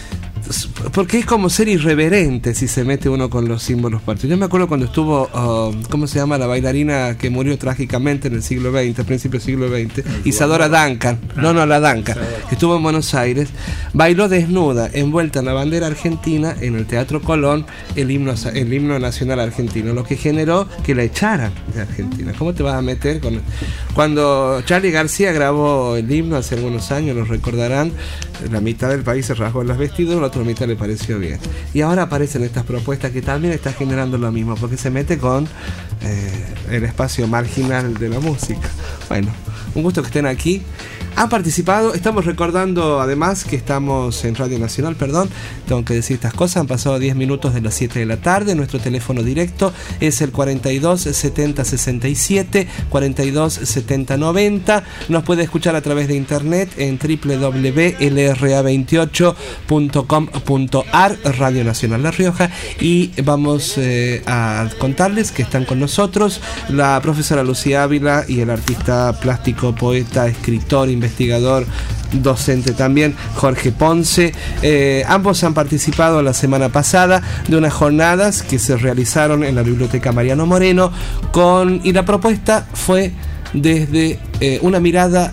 porque es como ser irreverente si se mete uno con los símbolos patrios. Yo me acuerdo cuando estuvo, uh, ¿cómo se llama? La bailarina que murió trágicamente en el siglo veinte, a principios del siglo veinte, Isadora Duncan, no, no, la Duncan, que estuvo en Buenos Aires, bailó desnuda, envuelta en la bandera argentina, en el Teatro Colón, el himno, el himno nacional argentino, lo que generó que la echaran de Argentina. ¿Cómo te vas a meter con...? Cuando Charly García grabó el himno hace algunos años, lo recordarán, la mitad del país se rasgó las vestiduras, la otra mitad le pareció bien. Y ahora aparecen estas propuestas que también están generando lo mismo, porque se mete con eh, el espacio marginal de la música. Bueno, un gusto que estén aquí. Han participado, estamos recordando además que estamos en Radio Nacional, perdón, tengo que decir estas cosas, han pasado diez minutos de las siete de la tarde, nuestro teléfono directo es el cuarenta y dos setenta sesenta y siete, cuarenta y dos setenta noventa, nos puede escuchar a través de internet en doble u doble u doble u punto l r a veintiocho punto com punto a r, Radio Nacional La Rioja, y vamos eh, a contarles que están con nosotros la profesora Lucía Ávila y el artista plástico, poeta, escritor, investigador, docente también, Jorge Ponce. Eh, ambos han participado la semana pasada de unas jornadas que se realizaron en la Biblioteca Mariano Moreno, con, y la propuesta fue desde eh, una mirada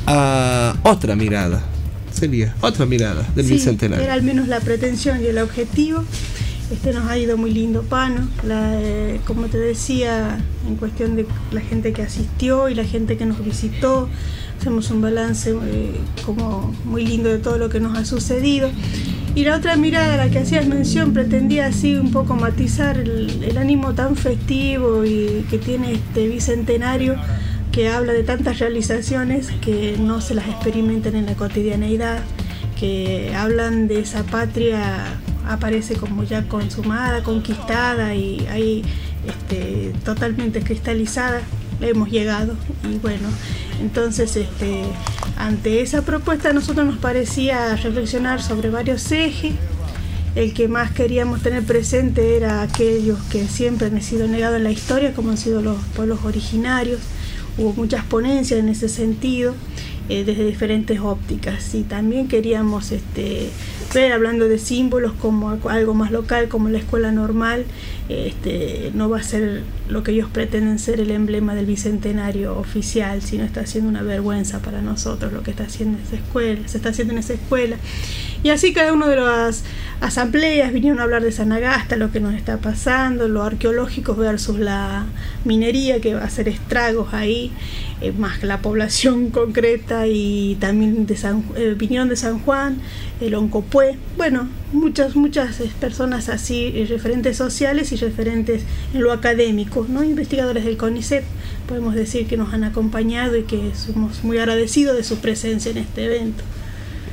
a otra mirada. Sería otra mirada del sí, Bicentenario. Era al menos la pretensión y el objetivo. Este nos ha ido muy lindo, Pano. La, eh, como te decía, en cuestión de la gente que asistió y la gente que nos visitó, hacemos un balance eh, como muy lindo de todo lo que nos ha sucedido. Y la otra mirada a la que hacías mención pretendía así un poco matizar el, el ánimo tan festivo y que tiene este bicentenario, que habla de tantas realizaciones que no se las experimentan en la cotidianeidad, que hablan de esa patria, aparece como ya consumada, conquistada y ahí este, totalmente cristalizada. Hemos llegado y bueno, entonces este, ante esa propuesta a nosotros nos parecía reflexionar sobre varios ejes. El que más queríamos tener presente era aquellos que siempre han sido negados en la historia, como han sido los pueblos originarios. Hubo muchas ponencias en ese sentido, eh, desde diferentes ópticas, y también queríamos este, ver, hablando de símbolos, como algo más local, como la escuela normal, este, no va a ser lo que ellos pretenden ser el emblema del bicentenario oficial, sino está siendo una vergüenza para nosotros lo que está haciendo esa escuela, se está haciendo en esa escuela. Y así cada una de las asambleas vinieron a hablar de Sanagasta, lo que nos está pasando, lo arqueológico versus la minería, que va a hacer estragos ahí, eh, más la población concreta, y también de San, eh, vinieron de San Juan, el Oncopué, bueno, muchas, muchas personas así, eh, referentes sociales y referentes en lo académico, ¿no? Investigadores del CONICET, podemos decir que nos han acompañado y que somos muy agradecidos de su presencia en este evento.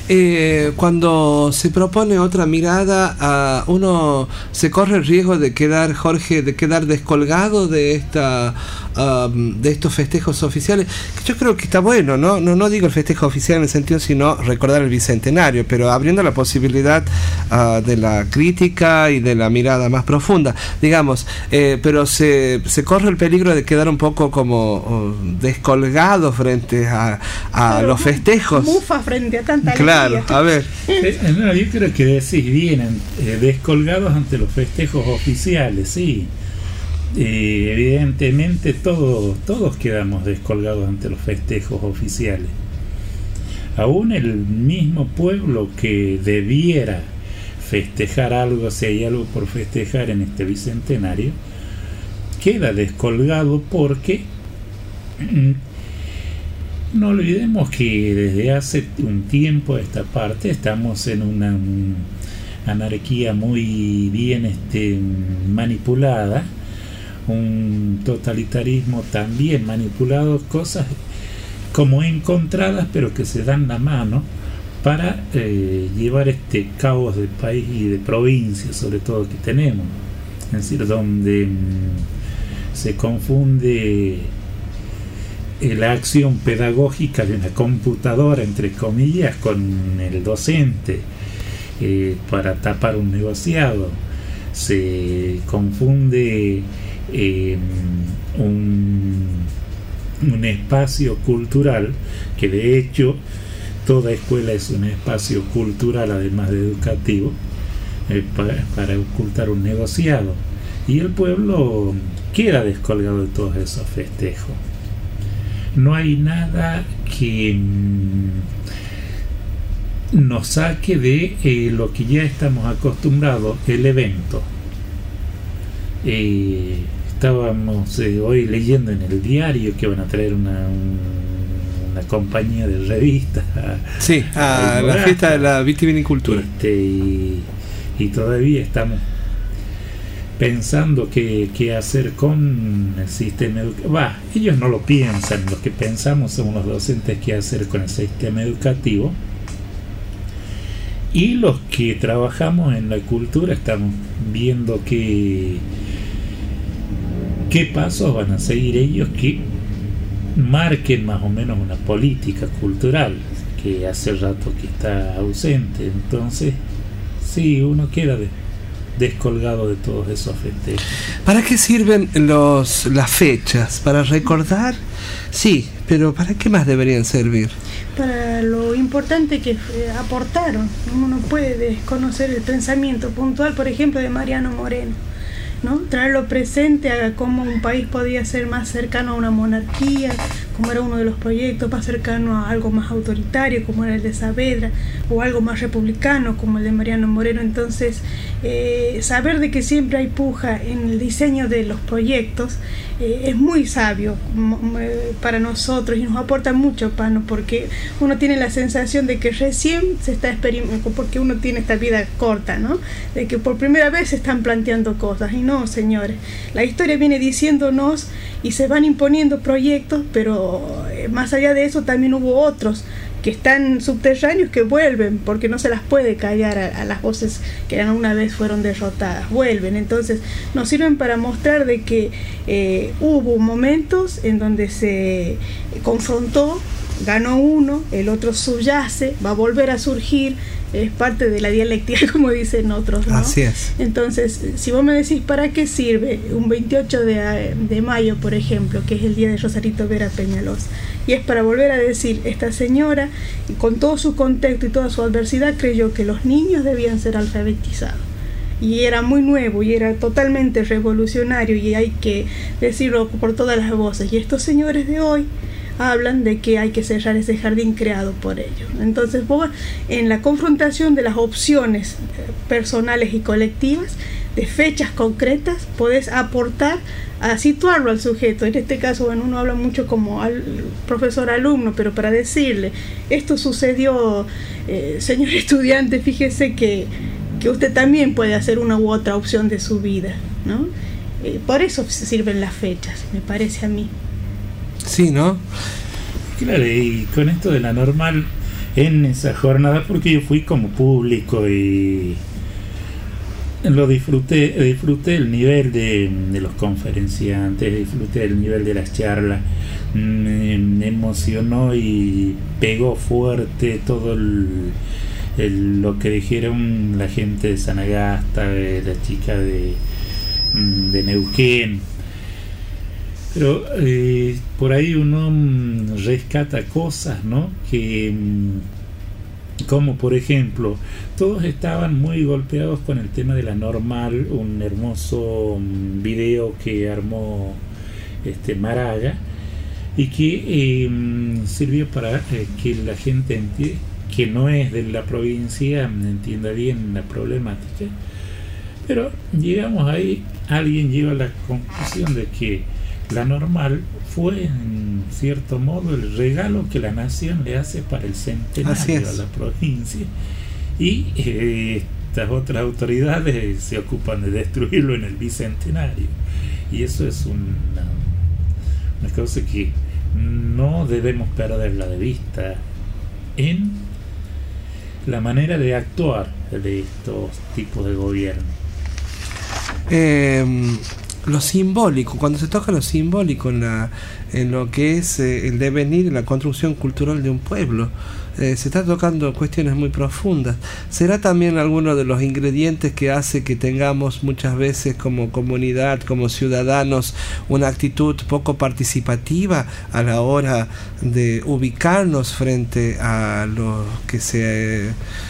eh, cuando se propone otra mirada, uh, uno se corre el riesgo de quedar, Jorge, de quedar descolgado de esta uh, de estos festejos oficiales. Yo creo que está bueno, ¿no? No, no digo el festejo oficial en el sentido, sino recordar el bicentenario, pero abriendo la posibilidad uh, de la crítica y de la mirada más profunda, digamos, eh, pero se, se corre el peligro de quedar un poco como uh, descolgado frente a, a los festejos. Mufa frente a tanta Claro, alegría. a ver. Eh, no, yo creo que decís bien, eh, descolgados ante los festejos oficiales, sí. Eh, evidentemente todos, todos quedamos descolgados ante los festejos oficiales. Aún el mismo pueblo que debiera festejar algo, si hay algo por festejar en este bicentenario, queda descolgado porque no olvidemos que desde hace un tiempo a esta parte estamos en una um, anarquía muy bien este, manipulada, un totalitarismo también manipulado, cosas como encontradas pero que se dan la mano para eh, llevar este caos de país y de provincia sobre todo que tenemos, es decir, donde mm, se confunde la acción pedagógica de una computadora entre comillas con el docente eh, para tapar un negociado, se confunde eh, un, un espacio cultural que de hecho toda escuela es un espacio cultural además de educativo eh, para, para ocultar un negociado, y el pueblo queda descolgado de todos esos festejos. No hay nada que mmm, nos saque de eh, lo que ya estamos acostumbrados, el evento. Eh, estábamos eh, hoy leyendo en el diario que van a traer una, un, una compañía de revistas a, sí, a, a la fiesta de la vitivinicultura. Este, y, y todavía estamos pensando qué, qué hacer con el sistema educativo. Va, ellos no lo piensan, los que pensamos somos los docentes qué hacer con el sistema educativo, y los que trabajamos en la cultura estamos viendo qué, qué pasos van a seguir ellos que marquen más o menos una política cultural que hace rato que está ausente. Entonces sí, uno queda de descolgado de todos esos festejos. ¿Para qué sirven los las fechas? ¿Para recordar? Sí, pero ¿para qué más deberían servir? Para lo importante que eh, aportaron. Uno no puede desconocer el pensamiento puntual, por ejemplo, de Mariano Moreno, ¿no? Traerlo presente a cómo un país podía ser más cercano a una monarquía, como era uno de los proyectos, más cercano a algo más autoritario, como era el de Saavedra, o algo más republicano, como el de Mariano Moreno. Entonces, eh, saber de que siempre hay puja en el diseño de los proyectos eh, es muy sabio para nosotros y nos aporta mucho, Pano, porque uno tiene la sensación de que recién se está experimentando, porque uno tiene esta vida corta, ¿no? De que por primera vez se están planteando cosas, y no, señores, la historia viene diciéndonos y se van imponiendo proyectos, pero eh, más allá de eso también hubo otros que están subterráneos que vuelven, porque no se las puede callar a, a las voces que una vez fueron derrotadas, vuelven. Entonces nos sirven para mostrar de que eh, hubo momentos en donde se confrontó, ganó uno, el otro subyace, va a volver a surgir, es parte de la dialéctica, como dicen otros, ¿no? Así es. Entonces, si vos me decís para qué sirve un veintiocho de, de mayo, por ejemplo, que es el día de Rosarito Vera Peñalosa, y es para volver a decir, esta señora, con todo su contexto y toda su adversidad, creyó que los niños debían ser alfabetizados. Y era muy nuevo y era totalmente revolucionario, y hay que decirlo por todas las voces. Y estos señores de hoy hablan de que hay que cerrar ese jardín creado por ellos. Entonces vos, en la confrontación de las opciones personales y colectivas, de fechas concretas, podés aportar a situarlo al sujeto. En este caso, bueno, uno habla mucho como al profesor alumno, pero para decirle, esto sucedió, eh, señor estudiante, fíjese que, que usted también puede hacer una u otra opción de su vida, ¿no? Eh, por eso sirven las fechas, me parece a mí. Sí, ¿no? Claro, y con esto de la normal, en esa jornada, porque yo fui como público y lo disfruté, disfruté el nivel de, de los conferenciantes, disfruté el nivel de las charlas, me, me emocionó y pegó fuerte todo el, el, lo que dijeron la gente de Sanagasta, de la chica de, de Neuquén. Pero eh, por ahí uno rescata cosas, ¿no? Que como por ejemplo, todos estaban muy golpeados con el tema de la normal, un hermoso video que armó este Maraya y que eh, sirvió para eh, que la gente enti- que no es de la provincia entienda bien la problemática. Pero llegamos ahí, alguien lleva a la conclusión de que la normal fue en cierto modo el regalo que la nación le hace para el centenario a la provincia, y eh, estas otras autoridades se ocupan de destruirlo en el bicentenario, y eso es una, una cosa que no debemos perderla de vista en la manera de actuar de estos tipos de gobierno. Eh, lo simbólico, cuando se toca lo simbólico en, la, en lo que es eh, el devenir, la construcción cultural de un pueblo, eh, se está tocando cuestiones muy profundas. ¿Será también alguno de los ingredientes que hace que tengamos muchas veces como comunidad, como ciudadanos, una actitud poco participativa a la hora de ubicarnos frente a lo que se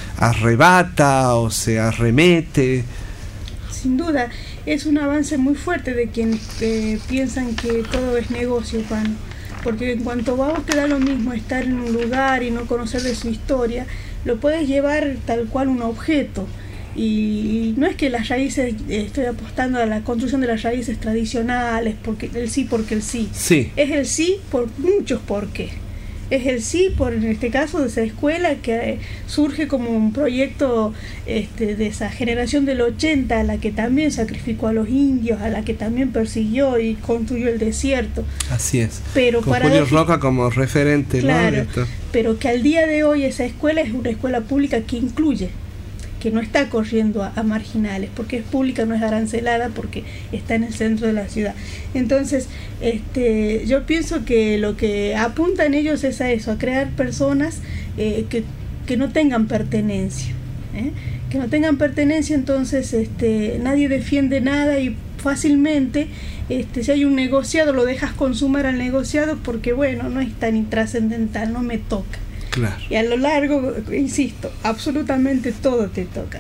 arrebata o se arremete? Sin duda, es un avance muy fuerte de quienes eh, piensan que todo es negocio, Juan. Porque en cuanto a vos te da lo mismo estar en un lugar y no conocer de su historia, lo puedes llevar tal cual un objeto. Y no es que las raíces, eh, estoy apostando a la construcción de las raíces tradicionales, porque el sí porque el sí. Sí. Es el sí por muchos por qué. Es el sí por, en este caso, de esa escuela que eh, surge como un proyecto este, de esa generación del ochenta, a la que también sacrificó a los indios, a la que también persiguió y construyó el desierto. Así es. Pero con para Julio defi- Roca como referente, claro, ¿no? Esto. Pero que al día de hoy esa escuela es una escuela pública que incluye, que no está corriendo a, a marginales, porque es pública, no es arancelada, porque está en el centro de la ciudad. Entonces, este, yo pienso que lo que apuntan ellos es a eso, a crear personas eh, que, que no tengan pertenencia, ¿eh? que no tengan pertenencia. Entonces este, nadie defiende nada y fácilmente, este, si hay un negociado, lo dejas consumar al negociado porque, bueno, no es tan intrascendental, no me toca. Claro. Y a lo largo, insisto, absolutamente todo te toca.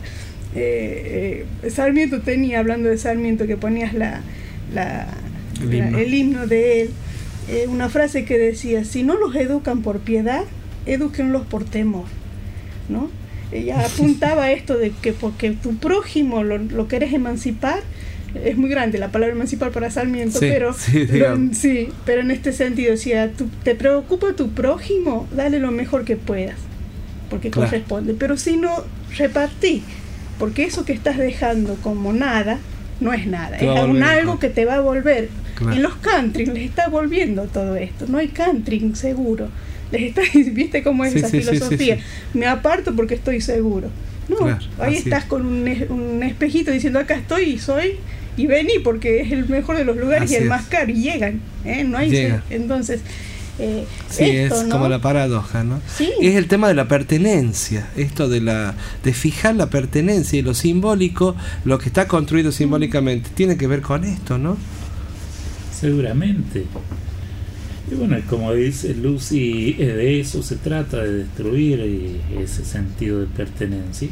Eh, eh, Sarmiento tenía, hablando de Sarmiento, que ponías la, la, el, la, himno. el himno de él, eh, una frase que decía: si no los educan por piedad, edúquenlos por temor, ¿no? Ella apuntaba a esto de que porque tu prójimo lo, lo querés emancipar. Es muy grande la palabra emancipar para Sarmiento, sí, pero sí, lo, sí, pero en este sentido, si a tu, te preocupa tu prójimo, dale lo mejor que puedas, porque claro, corresponde. Pero si no, repartí, porque eso que estás dejando como nada, no es nada, te es un algo que te va a volver. Claro. En los country les está volviendo todo esto, no hay country seguro. Les está, ¿viste cómo es sí, esa sí, filosofía? Sí, sí, sí. Me aparto porque estoy seguro. No, claro, ahí estás es. con un, un espejito diciendo acá estoy y soy, y vení porque es el mejor de los lugares así y el es. más caro, y llegan, ¿eh? No hay Llega. Entonces eh, sí, esto, es ¿no? como la paradoja, ¿no? Sí. Es el tema de la pertenencia, esto de la de fijar la pertenencia y lo simbólico, lo que está construido simbólicamente, tiene que ver con esto, ¿no? Seguramente. Y bueno, como dice Lucy, de eso se trata, de destruir ese sentido de pertenencia.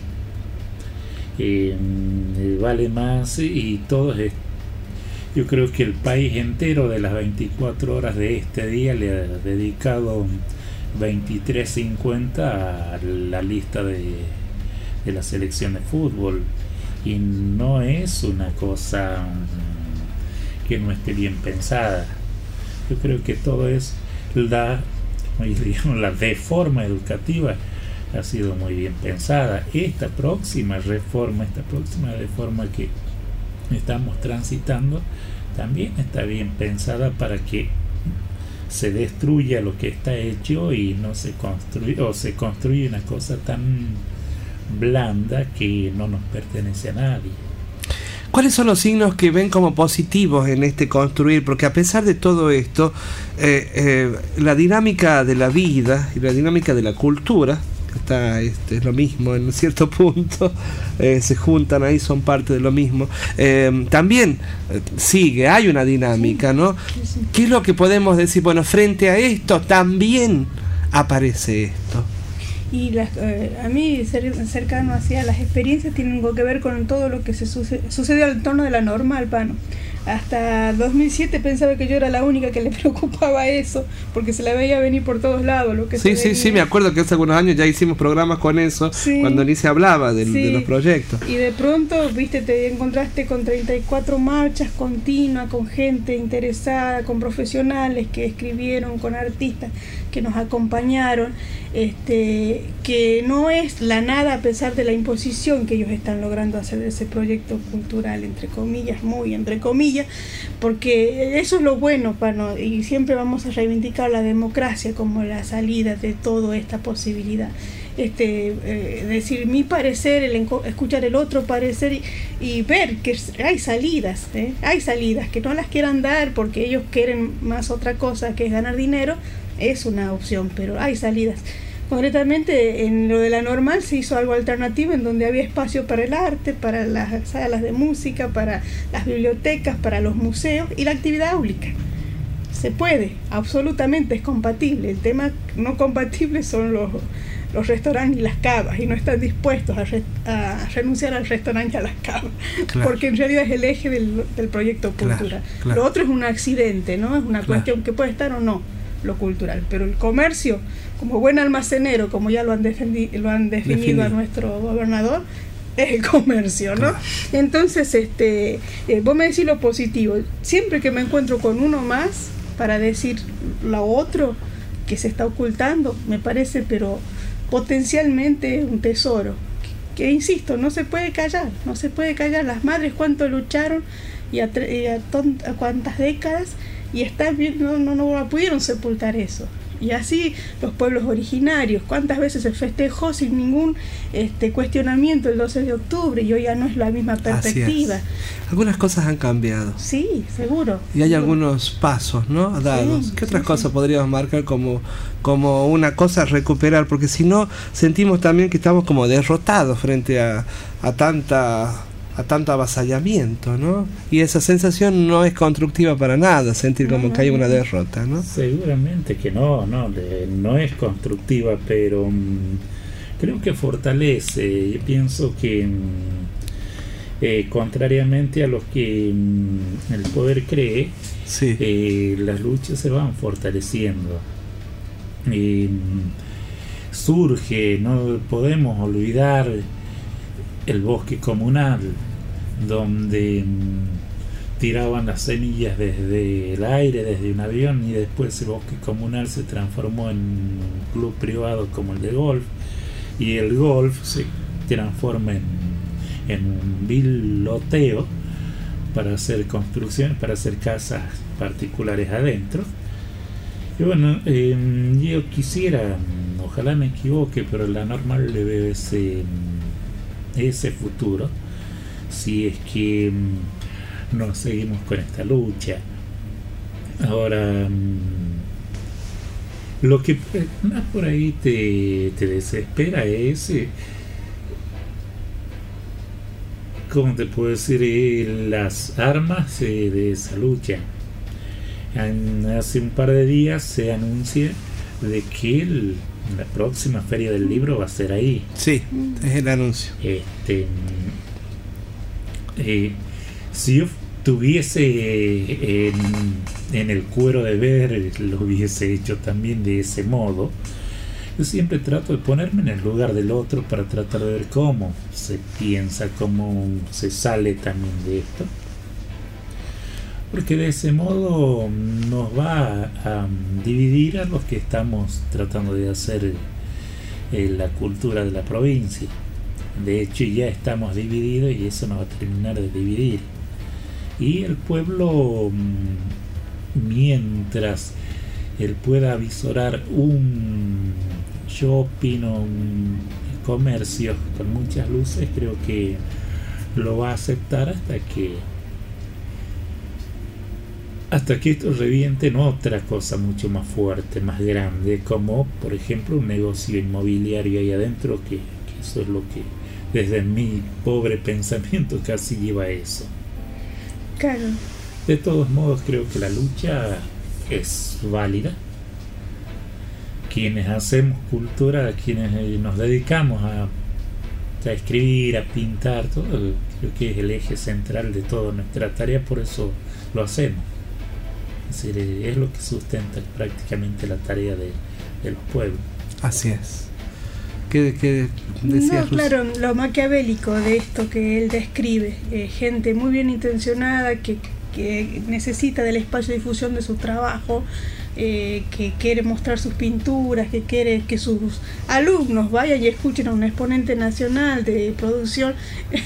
Eh, vale más y todos, yo creo que el país entero de las veinticuatro horas de este día le ha dedicado veintitrés cincuenta a la lista de, de la selección de fútbol, y no es una cosa que no esté bien pensada. Yo creo que todo es la, digamos, la reforma educativa ha sido muy bien pensada. Esta próxima reforma, esta próxima reforma que estamos transitando, también está bien pensada para que se destruya lo que está hecho y no se construye, o se construye una cosa tan blanda que no nos pertenece a nadie. ¿Cuáles son los signos que ven como positivos en este construir? Porque a pesar de todo esto, eh, eh, la dinámica de la vida y la dinámica de la cultura, que está, este, es lo mismo en cierto punto, eh, se juntan ahí, son parte de lo mismo, eh, también eh, sigue, hay una dinámica, ¿no? ¿Qué es lo que podemos decir? Bueno, frente a esto también aparece esto. Y las, eh, a mí, ser, cercano hacia las experiencias, tienen algo que ver con todo lo que se sucede, sucedió al torno de la normal, Pano. Hasta dos mil siete pensaba que yo era la única que le preocupaba eso, porque se la veía venir por todos lados. Lo que sí, se sí, venía. sí, me acuerdo que hace algunos años ya hicimos programas con eso, sí, cuando ni se hablaba de, sí, de los proyectos. Y de pronto, viste, te encontraste con treinta y cuatro marchas continuas, con gente interesada, con profesionales que escribieron, con artistas que nos acompañaron, este, que no es la nada a pesar de la imposición que ellos están logrando hacer de ese proyecto cultural, entre comillas, muy entre comillas, porque eso es lo bueno, Pano, y siempre vamos a reivindicar la democracia como la salida de toda esta posibilidad. Este, eh, decir mi parecer, el escuchar el otro parecer y, y ver que hay salidas, ¿eh? hay salidas, que no las quieran dar porque ellos quieren más otra cosa que es ganar dinero, es una opción, pero hay salidas. Concretamente en lo de la normal se hizo algo alternativo en donde había espacio para el arte, para las salas de música, para las bibliotecas, para los museos y la actividad pública. Se puede, absolutamente es compatible. El tema no compatible son los, los restaurantes y las cavas, y no están dispuestos a, re, a renunciar al restaurante y a las cavas, claro, porque en realidad es el eje del, del proyecto cultural. Claro, claro. Lo otro es un accidente, ¿no? Es una claro. cuestión que puede estar o no, lo cultural, pero el comercio, como buen almacenero, como ya lo han, defendi, lo han definido Definido. a nuestro gobernador, es el comercio, ¿no? Claro. Entonces, este, eh, vos me decís lo positivo. Siempre que me encuentro con uno más para decir lo otro que se está ocultando, me parece, pero potencialmente un tesoro. Que, que insisto, no se puede callar, no se puede callar. Las madres cuánto lucharon y a, y a, ton, a cuántas décadas, y están bien, no, no, no pudieron sepultar eso. Y así los pueblos originarios, cuántas veces se festejó sin ningún este, cuestionamiento el doce de octubre, y hoy ya no es la misma perspectiva. Algunas cosas han cambiado. Sí, seguro. Y hay seguro. algunos pasos, ¿no? Dados. Sí, ¿Qué otras sí, cosas sí. podríamos marcar como, como una cosa a recuperar? Porque si no, sentimos también que estamos como derrotados frente a, a tanta... a tanto avasallamiento, ¿no? Y esa sensación no es constructiva para nada, sentir como no, que hay una derrota, ¿no? Seguramente que no, no, de, no es constructiva, pero um, creo que fortalece. Yo pienso que um, eh, contrariamente a los que um, el poder cree, sí. eh, las luchas se van fortaleciendo. Y, um, surge, no podemos olvidar el bosque comunal, donde mmm, tiraban las semillas desde el aire, desde un avión, y después el bosque comunal se transformó en un club privado como el de golf, y el golf se transforma en, en un viloteo para hacer construcciones, para hacer casas particulares adentro. Y bueno, eh, yo quisiera, ojalá me equivoque, pero la normal le veo ese ese futuro, si es que mmm, no seguimos con esta lucha. Ahora, mmm, lo que más por ahí te, te desespera es, eh, ¿cómo te puedo decir? Eh, las armas eh, de esa lucha. En, hace un par de días se anuncia de que el la próxima feria del libro va a ser ahí. Sí, es el anuncio. Este, eh, si yo tuviese en, en el cuero de ver, lo hubiese hecho también de ese modo. Yo siempre trato de ponerme en el lugar del otro para tratar de ver cómo se piensa, cómo se sale también de esto. Porque de ese modo nos va a, a dividir a los que estamos tratando de hacer eh, la cultura de la provincia. De hecho ya estamos divididos y eso nos va a terminar de dividir. Y el pueblo, mientras él pueda visorar un shopping o un comercio con muchas luces, creo que lo va a aceptar hasta que hasta que esto reviente en otra cosa mucho más fuerte, más grande, como por ejemplo un negocio inmobiliario ahí adentro, que, que eso es lo que desde mi pobre pensamiento casi lleva a eso. Claro. De todos modos, creo que la lucha es válida. Quienes hacemos cultura, quienes nos dedicamos a, a escribir, a pintar, todo, creo que es el eje central de toda nuestra tarea, por eso lo hacemos. Es decir, es lo que sustenta prácticamente la tarea de, de los pueblos. Así es. ¿Qué, qué decías, No, claro, lo maquiavélico de esto que él describe, eh, gente muy bien intencionada que, que necesita del espacio de difusión de su trabajo, eh, que quiere mostrar sus pinturas, que quiere que sus alumnos vayan y escuchen a un exponente nacional de producción,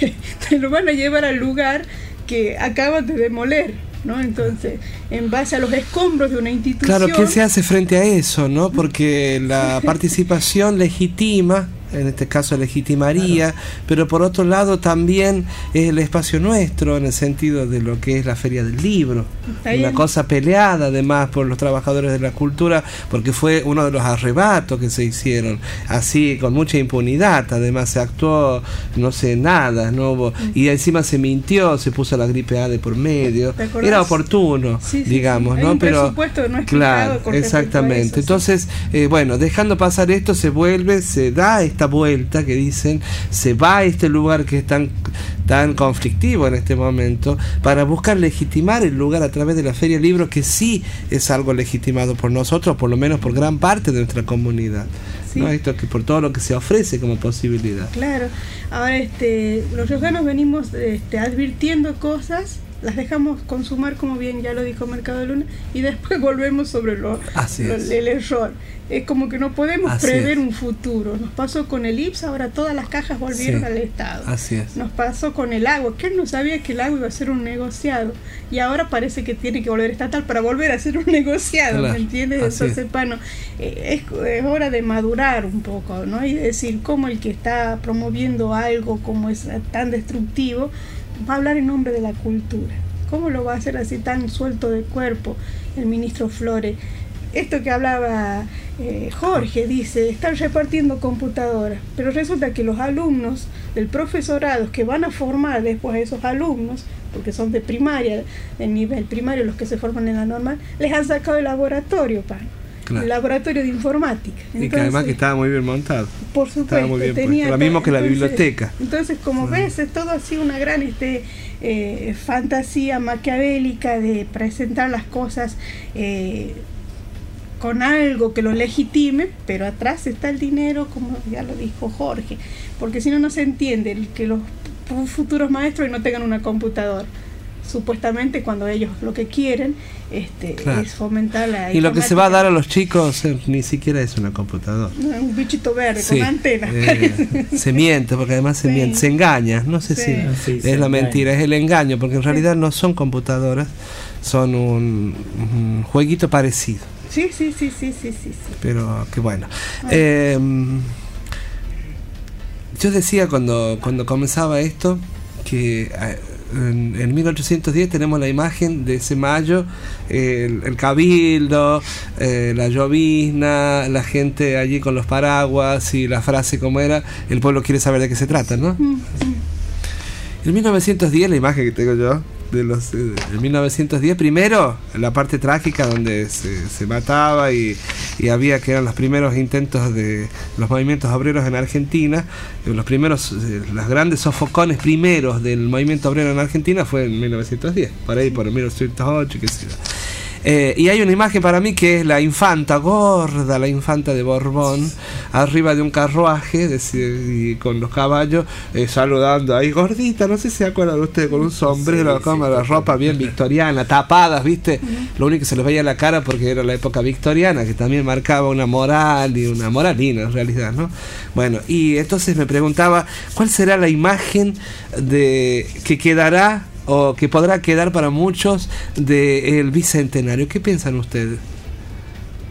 te lo van a llevar al lugar que acaban de demoler, ¿no? Entonces, en base a los escombros de una institución... Claro, ¿qué se hace frente a eso, no? Porque la participación legitima, en este caso legitimaría, claro, pero por otro lado también es el espacio nuestro, en el sentido de lo que es la Feria del Libro, una cosa peleada además por los trabajadores de la cultura, porque fue uno de los arrebatos que se hicieron, así con mucha impunidad, además se actuó, no sé, nada, no hubo, y encima se mintió, se puso la gripe A de por medio, era oportuno, sí, sí, digamos, sí. Hay ¿no? un Pero presupuesto no claro, con exactamente, eso, entonces, sí. eh, bueno, dejando pasar esto, se vuelve, se da esta vuelta que dicen, se va a este lugar que es tan, tan conflictivo en este momento, para buscar legitimar el lugar a través de la Feria del Libro, que sí es algo legitimado por nosotros, por lo menos por gran parte de nuestra comunidad, sí. ¿no? Esto que por todo lo que se ofrece como posibilidad. Claro, ahora este, los riojanos venimos este, advirtiendo cosas, las dejamos consumar, como bien ya lo dijo Mercado de Luna, y después volvemos sobre lo, lo, el error. Es como que no podemos Así prever es. un futuro. Nos pasó con el I P S, ahora todas las cajas volvieron sí. al Estado. Así es. Nos pasó con el agua, que él no sabía que el agua iba a ser un negociado, y ahora parece que tiene que volver estatal para volver a ser un negociado, claro. ¿me entiendes? Así Entonces, es. Bueno, eh, es, es hora de madurar un poco, ¿no? Y decir cómo el que está promoviendo algo como es tan destructivo va a hablar en nombre de la cultura. ¿Cómo lo va a hacer así tan suelto de cuerpo el ministro Flores? Esto que hablaba eh, Jorge, dice, están repartiendo computadoras, pero resulta que los alumnos del profesorado que van a formar después a esos alumnos, porque son de primaria, de nivel primario los que se forman en la normal, les han sacado el laboratorio, pan. Claro. El laboratorio de informática. Entonces, y que además que estaba muy bien montado. Por supuesto, muy bien tenía lo mismo que la entonces, biblioteca. Entonces, como uh-huh. ves, es todo así una gran este, eh, fantasía maquiavélica de presentar las cosas eh, con algo que lo legitime, pero atrás está el dinero, como ya lo dijo Jorge, porque si no, no se entiende que los futuros maestros no tengan una computadora. Supuestamente cuando ellos lo que quieren este, claro. es fomentar la y lo que se va a dar a los chicos eh, ni siquiera es una computadora, un bichito verde sí, con antenas eh, se miente, porque además se sí. miente, se engaña, no sé sí. si ah, sí, es la mentira, es el engaño, porque en realidad no son computadoras, son un, un jueguito parecido. Sí, sí, sí, sí, sí, sí, sí. Pero qué bueno. Ah. Eh, yo decía cuando, cuando comenzaba esto que eh, En, en mil ochocientos diez tenemos la imagen de ese mayo, eh, el, el cabildo, eh, la llovizna, la gente allí con los paraguas y la frase como era, el pueblo quiere saber de qué se trata, ¿no? Mm, mm. En mil novecientos diez, la imagen que tengo yo de los de mil novecientos diez, primero la parte trágica donde se, se mataba y, y había que eran los primeros intentos de los movimientos obreros en Argentina, los primeros, los grandes sofocones primeros del movimiento obrero en Argentina fue en mil novecientos diez, por ahí por mil novecientos ocho, qué sé yo. Eh, y hay una imagen para mí que es la infanta gorda, la infanta de Borbón, arriba de un carruaje de, y con los caballos eh, saludando ahí, gordita, no sé si se acuerdan ustedes, con un sombrero, sí, con sí, la ropa bien victoriana, tapadas, ¿viste? Uh-huh. Lo único que se les veía la cara porque era la época victoriana, que también marcaba una moral y una moralina en realidad, ¿no? Bueno, y entonces me preguntaba, ¿cuál será la imagen de que quedará o que podrá quedar para muchos del bicentenario? ¿Qué piensan ustedes?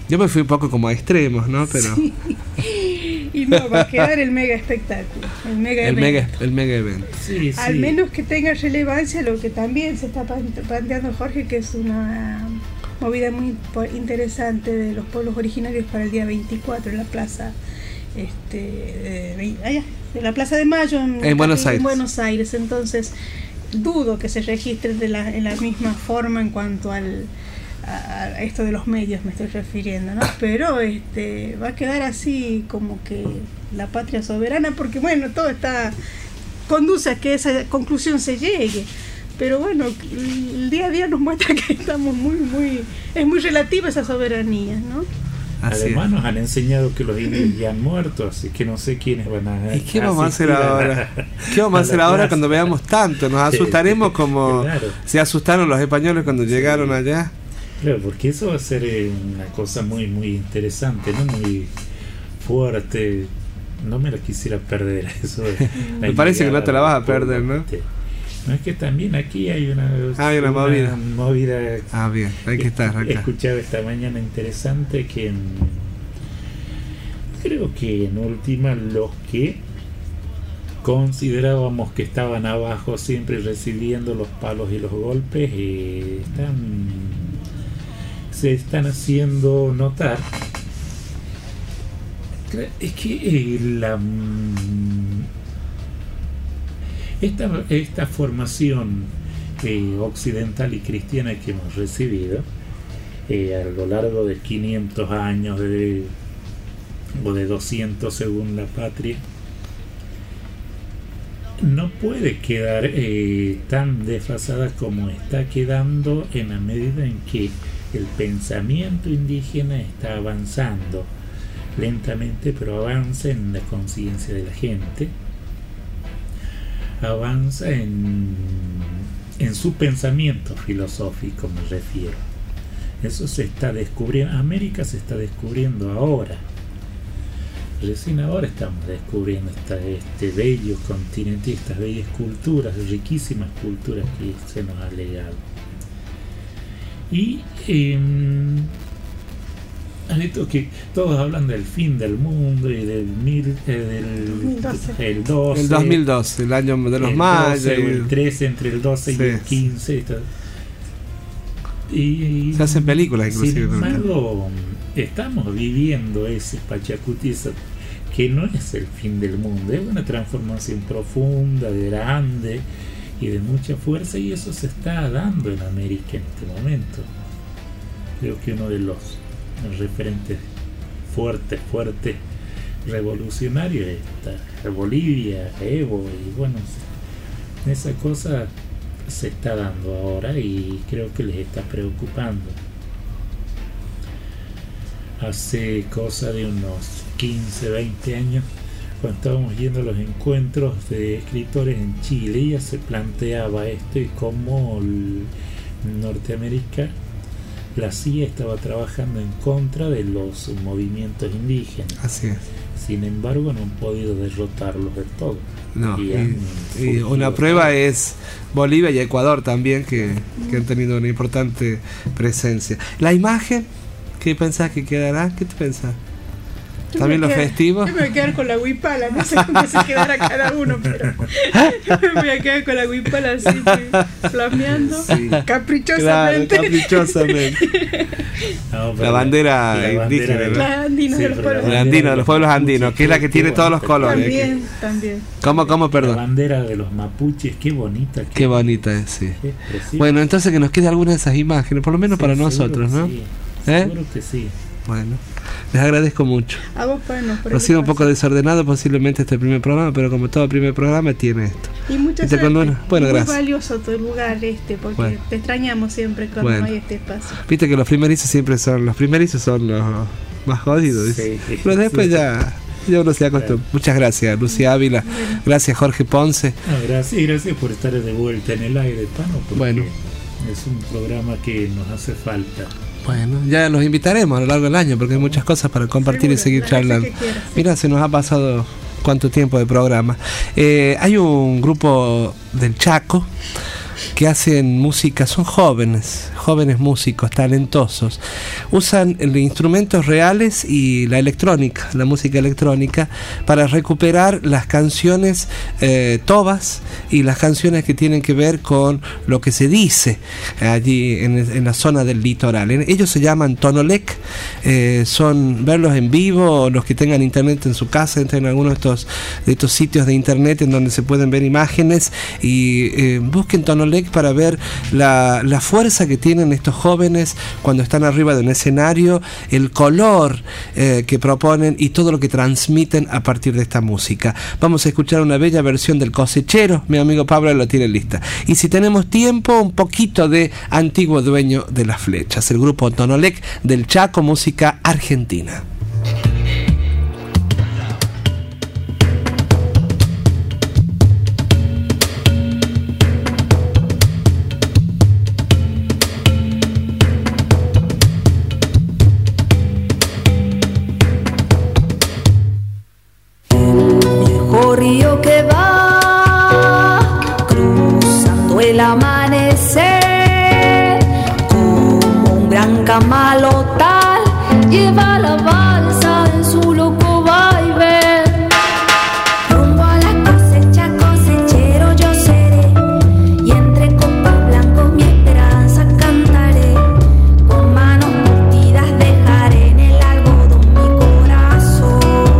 Yo me fui un poco como a extremos, ¿no? Pero Sí. Y no, va a quedar el mega espectáculo, el mega el evento. mega, el mega evento. Sí, Al sí. menos que tenga relevancia lo que también se está pan- planteando Jorge, que es una movida muy po- interesante de los pueblos originarios para el día veinticuatro en la plaza este de, ve- allá, de la Plaza de Mayo en, En Buenos Aires. en Buenos Aires. Entonces dudo que se registre de la, en la misma forma en cuanto al a, a esto de los medios me estoy refiriendo, ¿no? Pero este va a quedar así como que la patria soberana, porque bueno, todo está conduce a que esa conclusión se llegue, pero bueno, el día a día nos muestra que estamos muy muy es muy relativa esa soberanía, ¿no? Así Además es. nos han enseñado que los indios ya han muerto, así que no sé quiénes van a... ¿Y qué vamos a hacer asistir ahora? la- ¿Qué vamos a hacer la ahora plaza? cuando veamos tanto? Nos asustaremos como Claro. se asustaron los españoles cuando llegaron allá. Claro, porque eso va a ser eh, una cosa muy muy interesante, ¿no? Muy fuerte. No me la quisiera perder eso. de la Me parece que no te la vas a llegada del perder, ¿no? pueblo. No, es que también aquí hay una, Hay una movida. movida. Ah, bien, hay que estar He acá. escuchado esta mañana interesante que en- creo que en última los que considerábamos que estaban abajo siempre recibiendo los palos y los golpes eh, están se están haciendo notar. Cre- es que eh, la mm, esta, esta formación eh, occidental y cristiana que hemos recibido eh, a lo largo de quinientos años de, o de doscientos según la patria, no puede quedar eh, tan desfasada como está quedando en la medida en que el pensamiento indígena está avanzando lentamente, pero avanza en la conciencia de la gente, avanza en, en su pensamiento filosófico, me refiero. Eso se está descubriendo, América se está descubriendo ahora. Recién ahora estamos descubriendo esta, este bello continente, estas bellas culturas, riquísimas culturas que se nos ha legado. Y eh, esto que todos hablan del fin del mundo y del mil, eh, del doce. el doce, El dos mil dos, el año de los el mayas. doce o y- el trece, entre el doce Sí. y el quince. Y, todo. Y- Se hacen películas inclusive. sin embargo, estamos viviendo ese Pachacutiza que no es el fin del mundo, es una transformación profunda, grande y de mucha fuerza, y eso se está dando en América en este momento. Creo que uno de los referentes fuertes, fuertes, revolucionarios está Bolivia, Evo, y bueno, esa cosa se está dando ahora y creo que les está preocupando. Hace cosa de unos quince, veinte años, cuando estábamos yendo a los encuentros de escritores en Chile, ya se planteaba esto y cómo el Norteamérica, la C I A estaba trabajando en contra de los movimientos indígenas. Así es. Sin embargo, no han podido derrotarlos del todo. No, Y y, han y surgido una prueba es Bolivia y Ecuador también, que, que han tenido una importante presencia. La imagen, ¿qué pensás que quedará? ¿Qué te pensás? Yo ¿También me los quedo- festivos? Yo me voy a quedar con la huipala, no sé cómo se quedará cada uno, pero me voy a quedar con la huipala así, sí, flameando, Sí. caprichosamente. Claro, caprichosamente. No, pero La bandera la bandera indígena, de- ¿no? La andina Sí, de los pero la pueblos. El bandera andino, de los pueblos mapuches, andinos, que es la que qué tiene todos los bonita. colores. También, también. ¿Cómo, cómo, La perdón? bandera de los mapuches, qué bonita. Qué, Qué bonita es, sí. qué preciosa. Bueno, entonces que nos quede alguna de esas imágenes, por lo menos Sí, para seguro nosotros, que ¿no? sí, ¿Eh? Seguro que sí. Bueno, les agradezco mucho. A vos, bueno, por Ha el sido un espacio. poco desordenado posiblemente este primer programa, pero como todo primer programa tiene esto. Y muchas ¿Viste cuando uno- Bueno, Muy gracias. valioso tu lugar este, porque Bueno. te extrañamos siempre cuando Bueno. hay este espacio. Viste que los primerizos siempre son, los primerizos son los más jodidos, dice. Sí. Pero después Sí. ya, ya uno se acostumbra. Muchas gracias, Lucía Ávila. Gracias, Jorge Ponce. No, gracias, y gracias por estar de vuelta en el aire, Pano, porque Bueno. es un programa que nos hace falta. Bueno, ya los invitaremos a lo largo del año porque hay muchas cosas para compartir y Seguro, seguir las veces charlando. que quieras, sí. Mira, se nos ha pasado cuánto tiempo de programa. Eh, hay un grupo del Chaco que hacen música, son jóvenes, jóvenes músicos talentosos usan instrumentos reales y la electrónica, la música electrónica, para recuperar las canciones eh, tobas y las canciones que tienen que ver con lo que se dice allí en, en la zona del litoral. Ellos se llaman Tonolec, eh, son verlos en vivo, los que tengan internet en su casa, entren en algunos de estos, de estos sitios de internet en donde se pueden ver imágenes y eh, busquen Tonolec para ver la, la fuerza que tienen estos jóvenes cuando están arriba de un escenario, el color eh, que proponen y todo lo que transmiten a partir de esta música. Vamos a escuchar una bella versión del Cosechero, mi amigo Pablo lo tiene lista. Y si tenemos tiempo, un poquito de Antiguo Dueño de las Flechas, el grupo Tonolec del Chaco, música argentina. Río que va cruzando el amanecer, como un gran camalotal lleva la balsa en su loco vaivén. Rumbo a la cosecha, cosechero yo seré, y entre copas blancos mi esperanza cantaré. Con manos curtidas dejaré en el algodón mi corazón.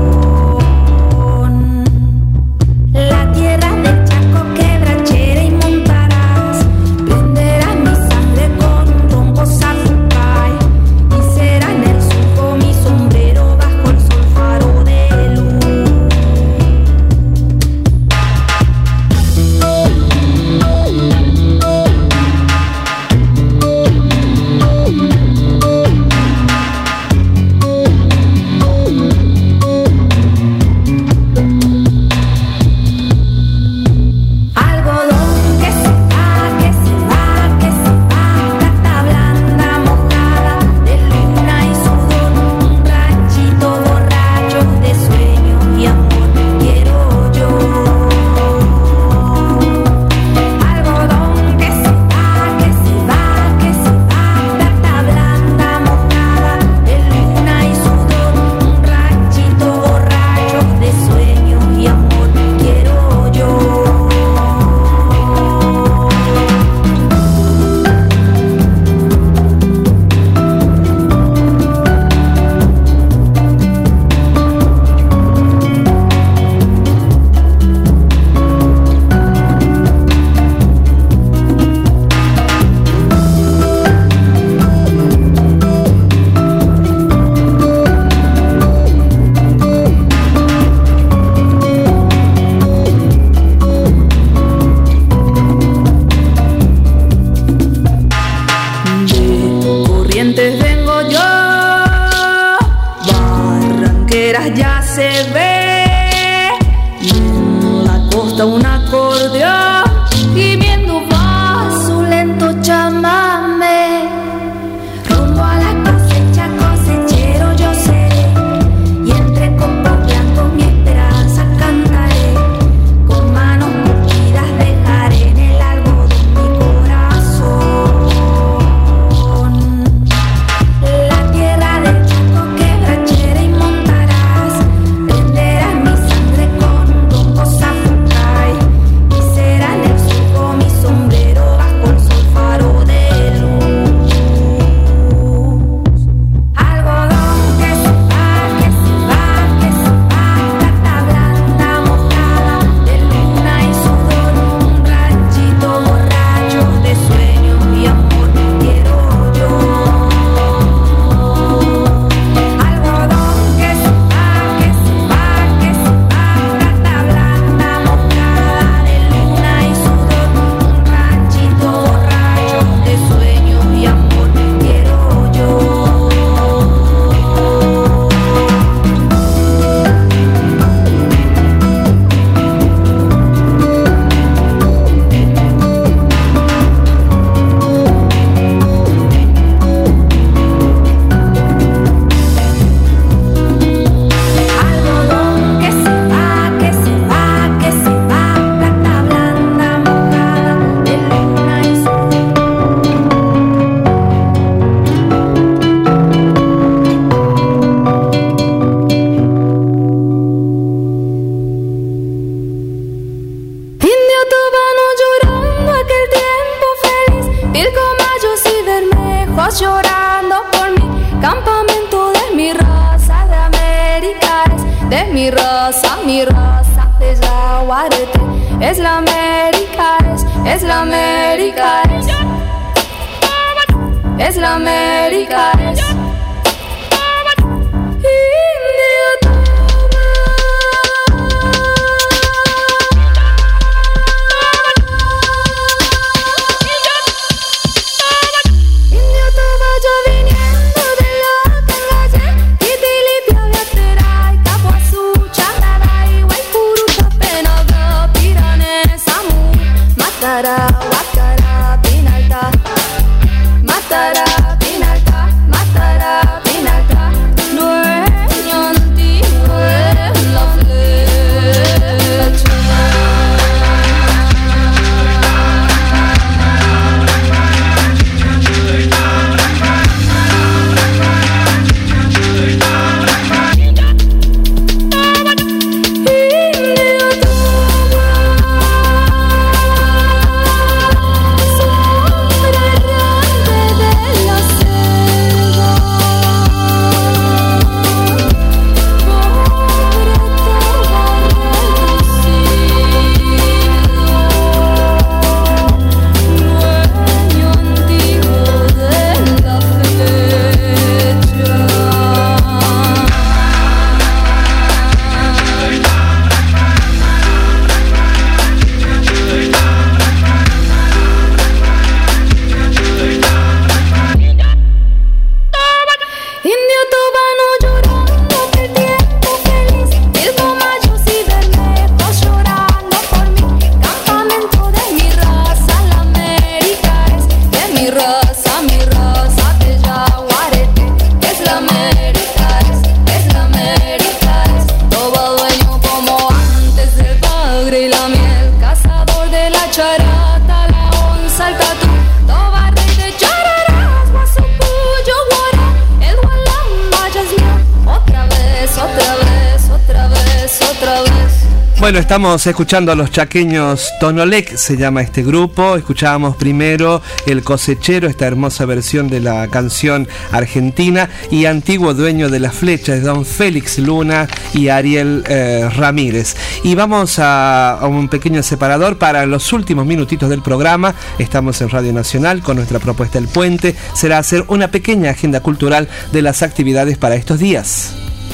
La tierra del Chaco, quebrachera y montarás, prenderás mi sangre con un ronco zapucay, y será en el surco mi sombrero bajo el sol faro de luz. Algodón que se va, que se va, que se va, plata blanda mojada de luna y sudor, un ranchito borracho de sueños y amor quiero yo. Algodón que se va, que se va, que se va, plata blanda mojada de luna y sudor, un ranchito borracho de sueños y amor quiero yo. De Corrientes vengo yo, Barranqueras ya se ve, y en la costa un acordeón gimiendo va su lento chamamé. Rumbo a la cosecha, cosechero yo seré, y entre copos blancos mi esperanza cantaré. Con manos curtidas dejaré en el algodón mi corazón. La tierra del Chaco, quebrachera y montarás, prenderás mi sangre con un ronco zapucay, campamento de mi raza de América es, de mi raza, mi raza de Yaguareté. Es la América es, es la América es, es la América es. Matara, Matara, Pinalta, Matara, Pinalta, Matara, Pinalta, dueño antiguo de la flecha. Bueno, estamos escuchando a los chaqueños Tonolec, se llama este grupo. Escuchábamos primero El Cosechero, esta hermosa versión de la canción argentina, y Antiguo Dueño de la Flecha, de don Félix Luna y Ariel eh, Ramírez. Y vamos a, a un pequeño separador para los últimos minutitos del programa. Estamos en Radio Nacional con nuestra propuesta El Puente. Será hacer una pequeña agenda cultural de las actividades para estos días.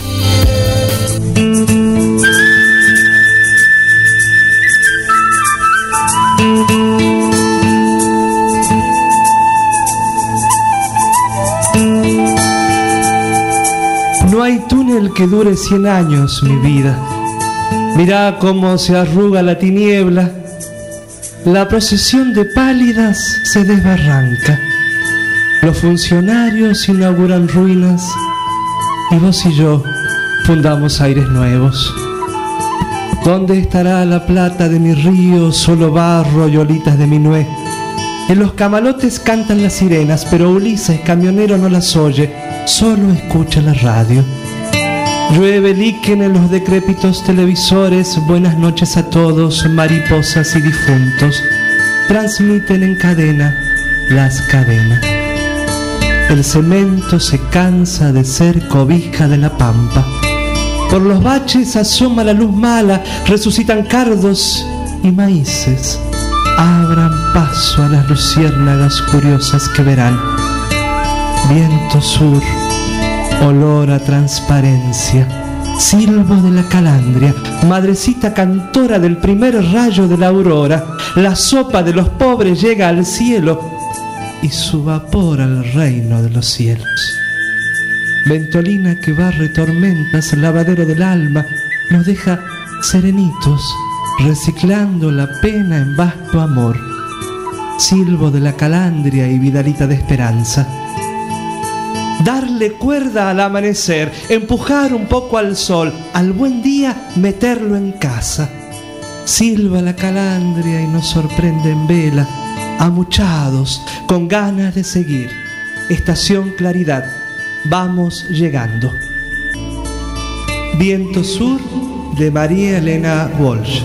No hay túnel que dure cien años, mi vida. Mirá cómo se arruga la tiniebla. La procesión de pálidas se desbarranca. Los funcionarios inauguran ruinas y vos y yo fundamos aires nuevos. ¿Dónde estará la plata de mi río? Solo barro y olitas de mi nuez. En los camalotes cantan las sirenas, pero Ulises, camionero, no las oye, solo escucha la radio. Llueve líquen en los decrépitos televisores. Buenas noches a todos, mariposas y difuntos. Transmiten en cadena las cadenas. El cemento se cansa de ser cobija de la pampa. Por los baches asoma la luz mala, resucitan cardos y maíces. Abran paso a las luciérnagas curiosas que verán. Viento sur, olor a transparencia, silbo de la calandria, madrecita cantora del primer rayo de la aurora. La sopa de los pobres llega al cielo y su vapor al reino de los cielos. Ventolina que barre tormentas, lavadero del alma, nos deja serenitos, reciclando la pena en vasto amor. Silbo de la calandria y vidalita de esperanza. Darle cuerda al amanecer, empujar un poco al sol, al buen día meterlo en casa. Silba la calandria y nos sorprende en vela, amuchados, con ganas de seguir. Estación Claridad, vamos llegando. Viento sur de María Elena Walsh.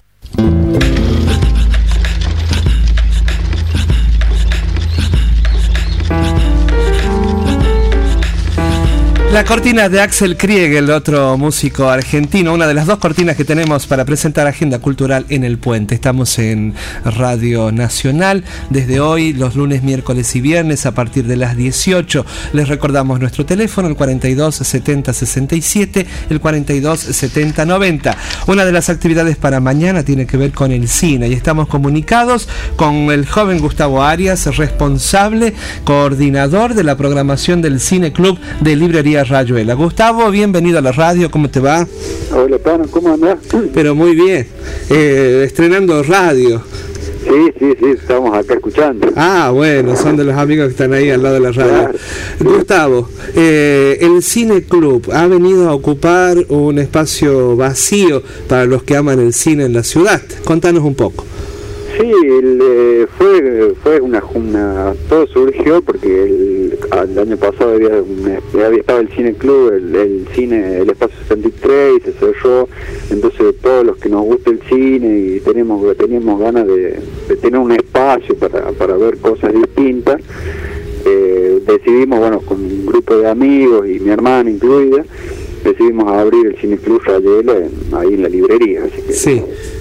La cortina de Axel Kriegel, otro músico argentino, una de las dos cortinas que tenemos para presentar Agenda Cultural en El Puente. Estamos en Radio Nacional desde hoy, los lunes, miércoles y viernes a partir de las dieciocho. Les recordamos nuestro teléfono, el cuarenta y dos setenta sesenta y siete, el cuarenta y dos setenta noventa. Una de las actividades para mañana tiene que ver con el cine y estamos comunicados con el joven Gustavo Arias, responsable, coordinador de la programación del Cine Club de Librería Rayuela. Gustavo, bienvenido a la radio, ¿cómo te va? Hola, Pano, ¿cómo andás? Pero muy bien, eh, estrenando radio. Sí, sí, sí, estamos acá escuchando. Ah, bueno, son de los amigos que están ahí al lado de la radio. Claro. Gustavo, eh, el Cine Club ha venido a ocupar un espacio vacío para los que aman el cine en la ciudad. Contanos un poco. Sí, el, eh, fue fue una, una todo surgió porque el, el año pasado había, había estado el Cine Club, el, el cine, el espacio sesenta y tres, y se cerró. Entonces todos los que nos gusta el cine y tenemos teníamos ganas de, de tener un espacio para, para ver cosas distintas, eh, decidimos, bueno, con un grupo de amigos y mi hermana incluida, decidimos abrir el Cine Club Rayuela en, ahí en la librería. Así que, sí.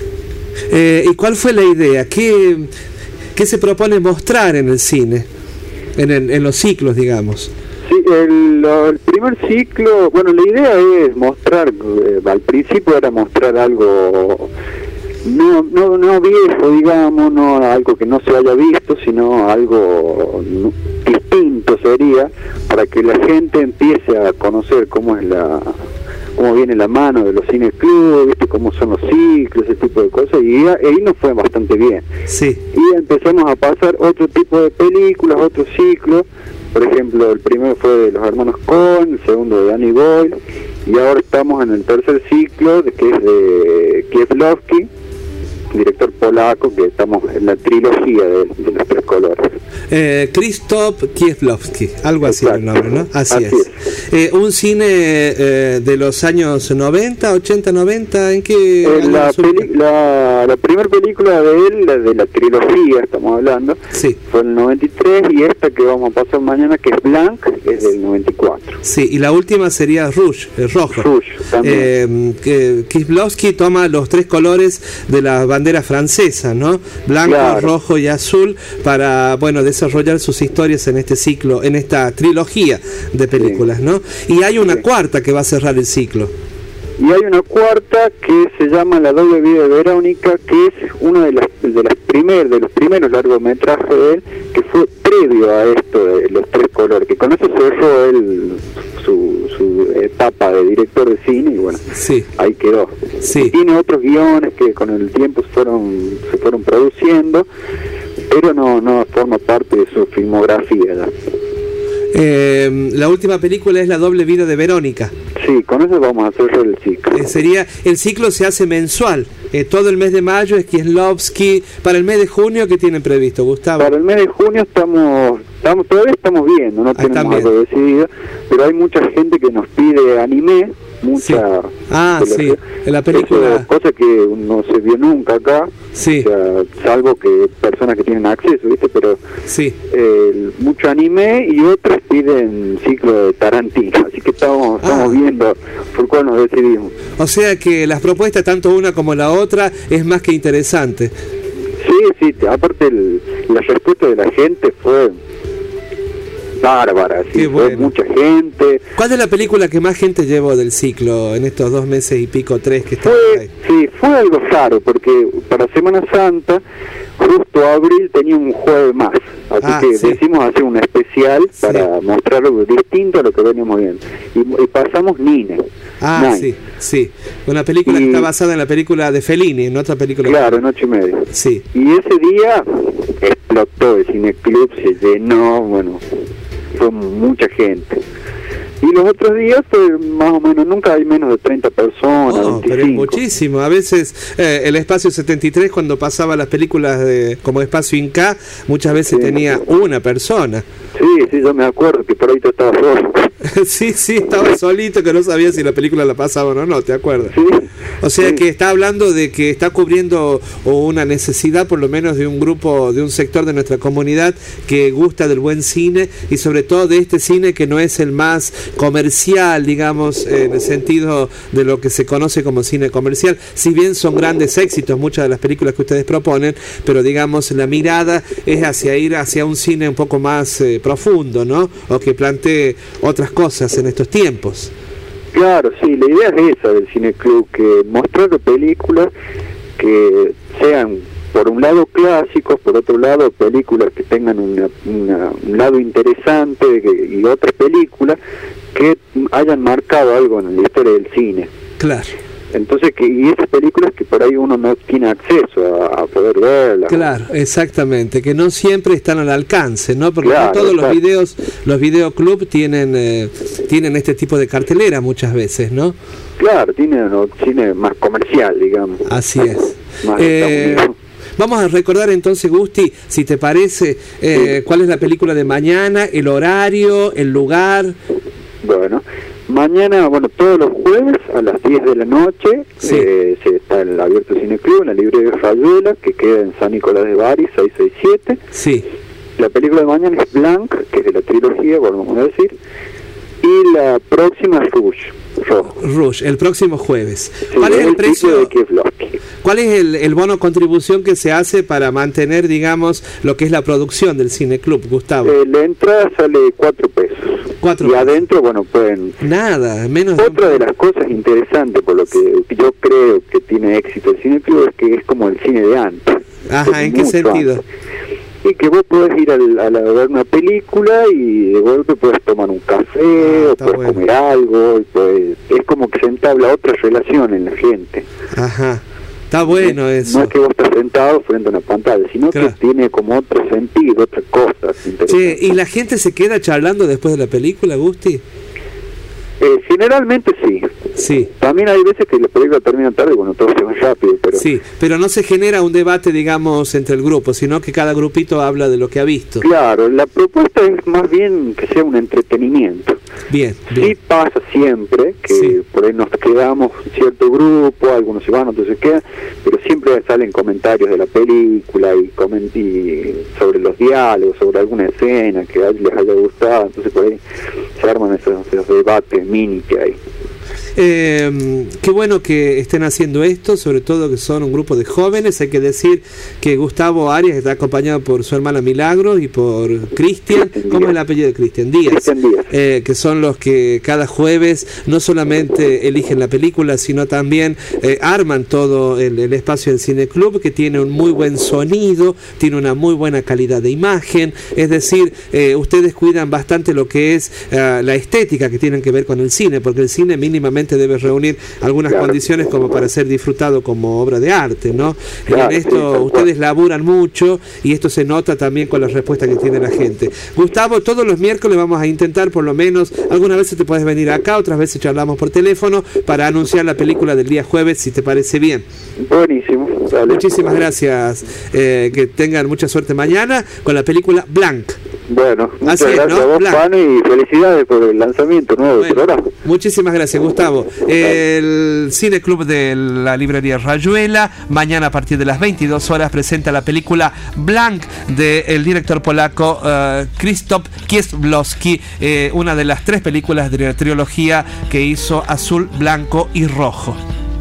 Eh, ¿Y cuál fue la idea? ¿Qué, qué se propone mostrar en el cine? En, el, en los ciclos, digamos. Sí, el, el primer ciclo, bueno, la idea es mostrar, eh, al principio era mostrar algo no, no, no viejo, digamos, no algo que no se haya visto, sino algo distinto sería, para que la gente empiece a conocer cómo es la... cómo viene la mano de los cines clubes, ¿viste? Cómo son los ciclos, ese tipo de cosas, y ahí nos fue bastante bien. Sí. Y empezamos a pasar otro tipo de películas, otros ciclos. Por ejemplo, el primero fue de los hermanos Coen, el segundo de Danny Boyle, y ahora estamos en el tercer ciclo, de, que es de Kieslowski, director polaco, que estamos en la trilogía de, de los tres colores. Eh, Krzysztof Kieslowski, algo así era el nombre, ¿no? Así, así es. es. Eh, un cine eh, de los años noventa, ochenta, noventa, ¿en qué? Eh, la, peli la, la primera película de él, la de la trilogía, estamos hablando, sí, fue en el noventa y tres, y esta que vamos a pasar mañana, que es Blanc, es del noventa y cuatro. Sí, y la última sería Rouge, el rojo. Rouge, también. Eh, que Kieslowski toma los tres colores de la bandera francesa, ¿no? Blanco, claro, rojo y azul, para, bueno, desarrollar sus historias en este ciclo, en esta trilogía de películas, sí, ¿no? Y hay una sí. cuarta que va a cerrar el ciclo. Y hay una cuarta que se llama La doble vida de Verónica, que es uno de, las, de, las primer, de los primeros largometrajes de él, que fue previo a esto de los tres colores, que con eso cerró él su, su etapa de director de cine, y bueno, sí, ahí quedó. Sí. Y tiene otros guiones que con el tiempo fueron, se fueron produciendo, pero no, no forma parte de su filmografía ya. Eh, la última película es La doble vida de Verónica. Sí, con eso vamos a hacer el ciclo. Eh, sería, el ciclo se hace mensual. Eh, todo el mes de mayo es Kieslowski. Para el mes de junio, ¿qué tienen previsto, Gustavo? Para el mes de junio estamos, estamos todavía estamos viendo, no tenemos algo decidido, pero hay mucha gente que nos pide anime, mucha. Sí. Ah, sí, en la película. Cosa que no se vio nunca acá. Sí. O sea, salvo que personas que tienen acceso, ¿viste? Pero sí, eh, mucho anime, y otros piden ciclo de Tarantino, así que estamos, ah. estamos viendo por cuál nos decidimos. O sea que las propuestas, tanto una como la otra, es más que interesante. Sí, sí, aparte el, la respuesta de la gente fue bárbara, sí, bueno. Fue mucha gente. ¿Cuál es la película que más gente llevó del ciclo en estos dos meses y pico, tres que están ahí? Sí, fue algo raro, porque para Semana Santa, justo abril tenía un jueves más, así ah, que sí. decidimos hacer un especial para sí. mostrar algo distinto a lo que veníamos viendo, y, y pasamos Nine. Ah, Nine. sí, sí, una película y, que está basada en la película de Fellini, en otra película. Claro, en ocho y media. Sí. Y ese día explotó el cineclub, se llenó, bueno, fue mucha gente. Y los otros días, pues más o menos, nunca hay menos de treinta personas. Oh, pero es muchísimo. A veces eh, el Espacio setenta y tres, cuando pasaba las películas de, como Espacio Inca, muchas veces sí, tenía una persona. Sí, sí, yo me acuerdo que por ahí tú estabas solo. sí, sí, estaba solito, que no sabía si la película la pasaban o no, ¿te acuerdas? Sí, O sea que está hablando de que está cubriendo una necesidad, por lo menos de un grupo, de un sector de nuestra comunidad que gusta del buen cine y sobre todo de este cine que no es el más comercial, digamos, en el sentido de lo que se conoce como cine comercial. Si bien son grandes éxitos muchas de las películas que ustedes proponen, pero digamos la mirada es hacia ir hacia un cine un poco más eh, profundo, ¿no? O que plantee otras cosas en estos tiempos. Claro, sí, la idea es esa del Cineclub, que mostrar películas que sean, por un lado, clásicos, por otro lado, películas que tengan una, una, un lado interesante que, y otras películas que hayan marcado algo en la historia del cine. Claro. Entonces, que y esas películas que por ahí uno no tiene acceso a, a poder verlas. Claro, exactamente, que no siempre están al alcance, ¿no? Porque claro, no todos exacto. los videos, los videoclub tienen eh, tienen este tipo de cartelera muchas veces, ¿no? Claro, tiene un cine más comercial, digamos. Así es. Más Eh, vamos a recordar entonces, Gusti, si te parece, eh, cuál es la película de mañana, el horario, el lugar. Bueno, mañana, bueno, todos los jueves a las diez de la noche sí. eh, se está el Abierto Cineclub en la librería Rayuela, que queda en San Nicolás de Bari, seiscientos sesenta y siete. Sí. La película de mañana es Blanc, que es de la trilogía, volvemos a decir, y la próxima es Rouge. Rojo. Rouge, el próximo jueves. Sí, ¿Cuál es el, el precio? De Kieslowski. ¿Cuál es el, el bono contribución que se hace para mantener, digamos, lo que es la producción del Cineclub, Gustavo? Eh, la entrada sale cuatro pesos. Cuatro y pesos. Adentro, bueno, pueden... Nada, menos... Otra de las cosas interesantes, por lo que yo creo que tiene éxito el Cineclub, es que es como el cine de antes. Ajá, ¿en qué sentido? Antes. Y que vos podés ir al, a, la, a ver una película y de golpe podés tomar un café ah, o podés bueno. comer algo y podés, es como que se entabla otra relación en la gente. Ajá, está bueno no, eso. No es que vos estás sentado frente a una pantalla, sino claro. que tiene como otro sentido, otra cosa. Che, ¿y la gente se queda charlando después de la película, Gusti? Eh, generalmente sí. Sí. También hay veces que la película termina tarde, bueno, todo se va rápido, pero... Sí, pero no se genera un debate, digamos, entre el grupo, sino que cada grupito habla de lo que ha visto. Claro, la propuesta es más bien que sea un entretenimiento. Bien, bien. Sí pasa siempre que sí. por ahí nos quedamos cierto grupo, algunos se van, otros se quedan, pero siempre salen comentarios de la película y, coment y sobre los diálogos, sobre alguna escena que a ellos les haya gustado, entonces por ahí se arman esos, esos debates mini que hay. Eh, qué bueno que estén haciendo esto, sobre todo que son un grupo de jóvenes. Hay que decir que Gustavo Arias está acompañado por su hermana Milagros y por Cristian, ¿cómo es el apellido de Cristian? Díaz, Cristian Díaz. Eh, que son los que cada jueves no solamente eligen la película, sino también eh, arman todo el, el espacio del Cineclub, que tiene un muy buen sonido, tiene una muy buena calidad de imagen, es decir, eh, ustedes cuidan bastante lo que es eh, la estética que tienen que ver con el cine, porque el cine mínimamente debe reunir algunas claro. condiciones como para ser disfrutado como obra de arte, ¿no? Claro, en esto sí, ustedes laburan mucho y esto se nota también con la respuesta que tiene la gente. Gustavo, todos los miércoles vamos a intentar, por lo menos, algunas veces te puedes venir acá, otras veces charlamos por teléfono para anunciar la película del día jueves, si te parece bien. Buenísimo. Dale. Muchísimas gracias, eh, que tengan mucha suerte mañana con la película Blanc. Bueno, muchas Así gracias es, ¿no? a vos, Blanc. Pano, y felicidades por el lanzamiento nuevo del bueno, programa. Muchísimas gracias, Gustavo. El Cineclub de la librería Rayuela, mañana a partir de las veintidós horas presenta la película Blanc del director polaco uh, Krzysztof Kieslowski, eh, una de las tres películas de la trilogía que hizo Azul, Blanco y Rojo.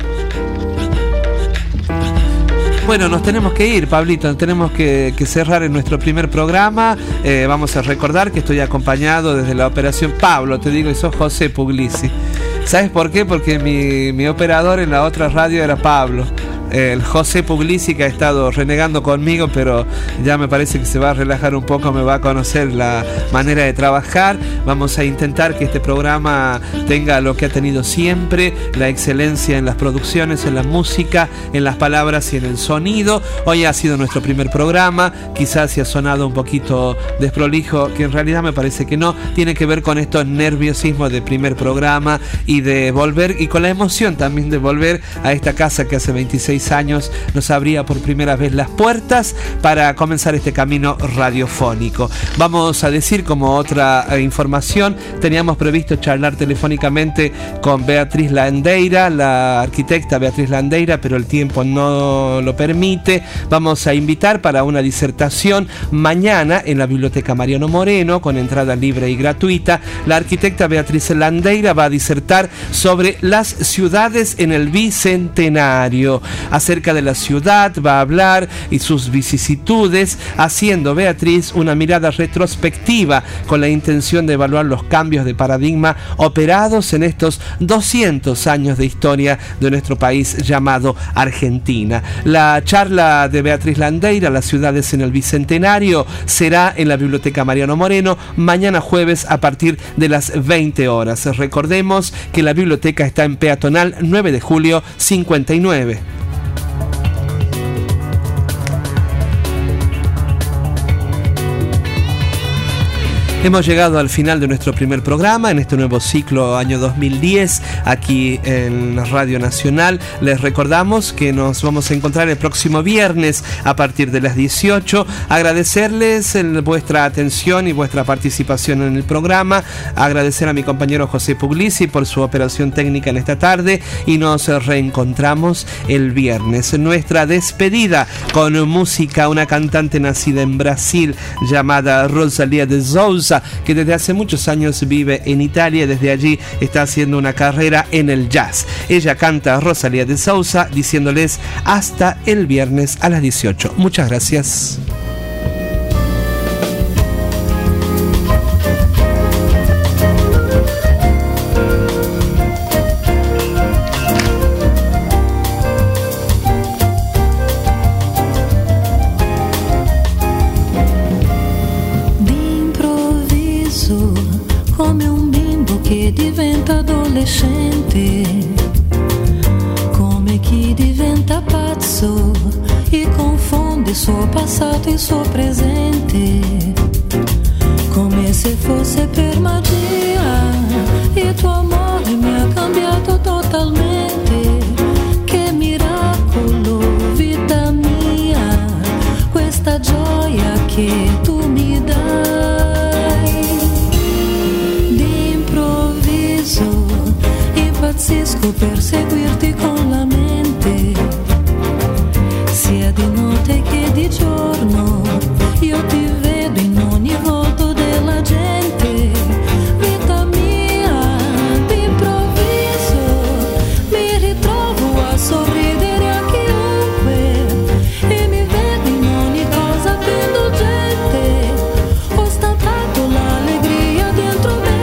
Bueno, nos tenemos que ir, Pablito, nos tenemos que, que cerrar en nuestro primer programa. Eh, vamos a recordar que estoy acompañado desde la operación Pablo, te digo, y sos José Puglisi. ¿Sabes por qué? Porque mi, mi operador en la otra radio era Pablo. El José Puglisi, que ha estado renegando conmigo, pero ya me parece que se va a relajar un poco, me va a conocer la manera de trabajar. Vamos a intentar que este programa tenga lo que ha tenido siempre, la excelencia en las producciones, en la música, en las palabras y en el sonido. Hoy ha sido nuestro primer programa, quizás se ha sonado un poquito desprolijo, que en realidad me parece que no, tiene que ver con estos nerviosismos de primer programa y de volver, y con la emoción también de volver a esta casa que hace veintiséis seis años nos abría por primera vez las puertas para comenzar este camino radiofónico. Vamos a decir, como otra eh, información, teníamos previsto charlar telefónicamente con Beatriz Landeira, la arquitecta Beatriz Landeira, pero el tiempo no lo permite. Vamos a invitar para una disertación mañana en la Biblioteca Mariano Moreno, con entrada libre y gratuita. La arquitecta Beatriz Landeira va a disertar sobre las ciudades en el Bicentenario. Acerca de la ciudad va a hablar y sus vicisitudes, haciendo Beatriz una mirada retrospectiva con la intención de evaluar los cambios de paradigma operados en estos doscientos años de historia de nuestro país llamado Argentina. La charla de Beatriz Landeira, las ciudades en el Bicentenario, será en la Biblioteca Mariano Moreno mañana jueves a partir de las veinte horas. Recordemos que la biblioteca está en Peatonal nueve de julio cincuenta y nueve. Hemos llegado al final de nuestro primer programa en este nuevo ciclo año dos mil diez aquí en Radio Nacional. Les recordamos que nos vamos a encontrar el próximo viernes a partir de las dieciocho. Agradecerles el, vuestra atención y vuestra participación en el programa. Agradecer a mi compañero José Puglisi por su operación técnica en esta tarde y nos reencontramos el viernes. Nuestra despedida con música, una cantante nacida en Brasil llamada Rosalía de Souza, que desde hace muchos años vive en Italia y desde allí está haciendo una carrera en el jazz. Ella canta Rosalía de Souza diciéndoles hasta el viernes a las dieciocho. Muchas gracias. Come chi diventa pazzo e confonde suo passato e suo presente, come se fosse per magia. E tuo amore mi ha cambiato totalmente. Che miracolo, vita mia, questa gioia che tu mi dai. D'improvviso impazzisco per seguirti con la mente, sia di notte che di giorno. Io ti vedo in ogni volto della gente. Vita mia, d'improvviso mi ritrovo a sorridere a chiunque e mi vedo in ogni cosa più indulgente. Ho stampato l'allegria dentro me.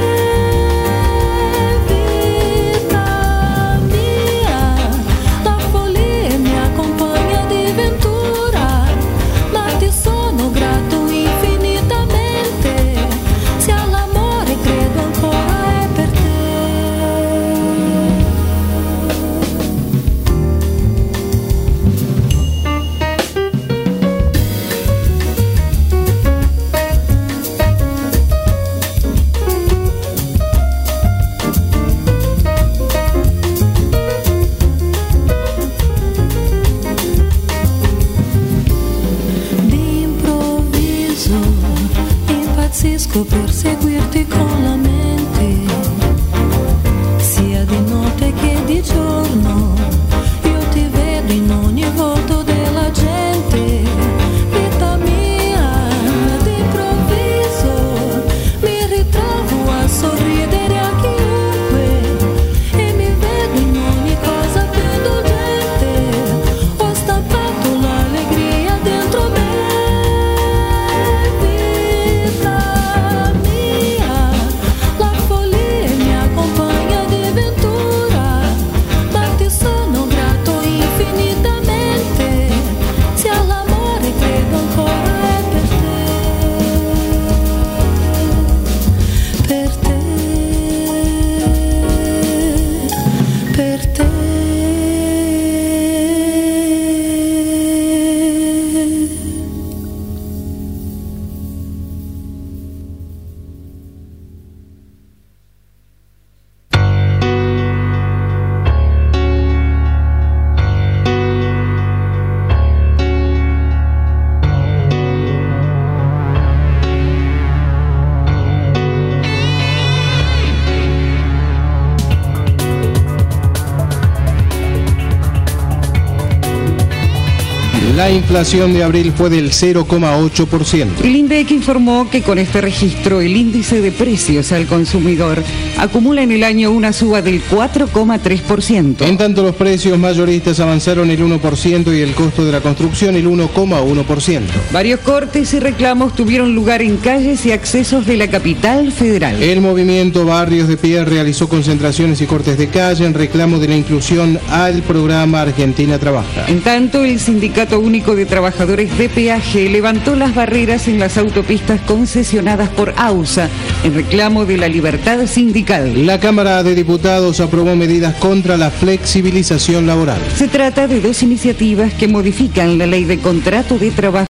Per seguirti con la mente, sia di notte che di giorno. Io ti vedo in ogni volto della gente. Vita mia, d'improvviso mi ritrovo a sorridere a chiunque e mi vedo in ogni cosa più indulgente. Ho stampato l'allegria dentro me. Vita La inflación de abril fue del cero coma ocho por ciento. El INDEC informó que con este registro el índice de precios al consumidor acumula en el año una suba del cuatro coma tres por ciento. En tanto, los precios mayoristas avanzaron el uno por ciento y el costo de la construcción el uno coma uno por ciento. Varios cortes y reclamos tuvieron lugar en calles y accesos de la capital federal. El movimiento Barrios de Pie realizó concentraciones y cortes de calle en reclamo de la inclusión al programa Argentina Trabaja. En tanto, el Sindicato Único de Trabajadores de Peaje levantó las barreras en las autopistas concesionadas por AUSA en reclamo de la libertad sindical. La Cámara de Diputados aprobó medidas contra la flexibilización laboral. Se trata de dos iniciativas que modifican la ley de contrato de trabajo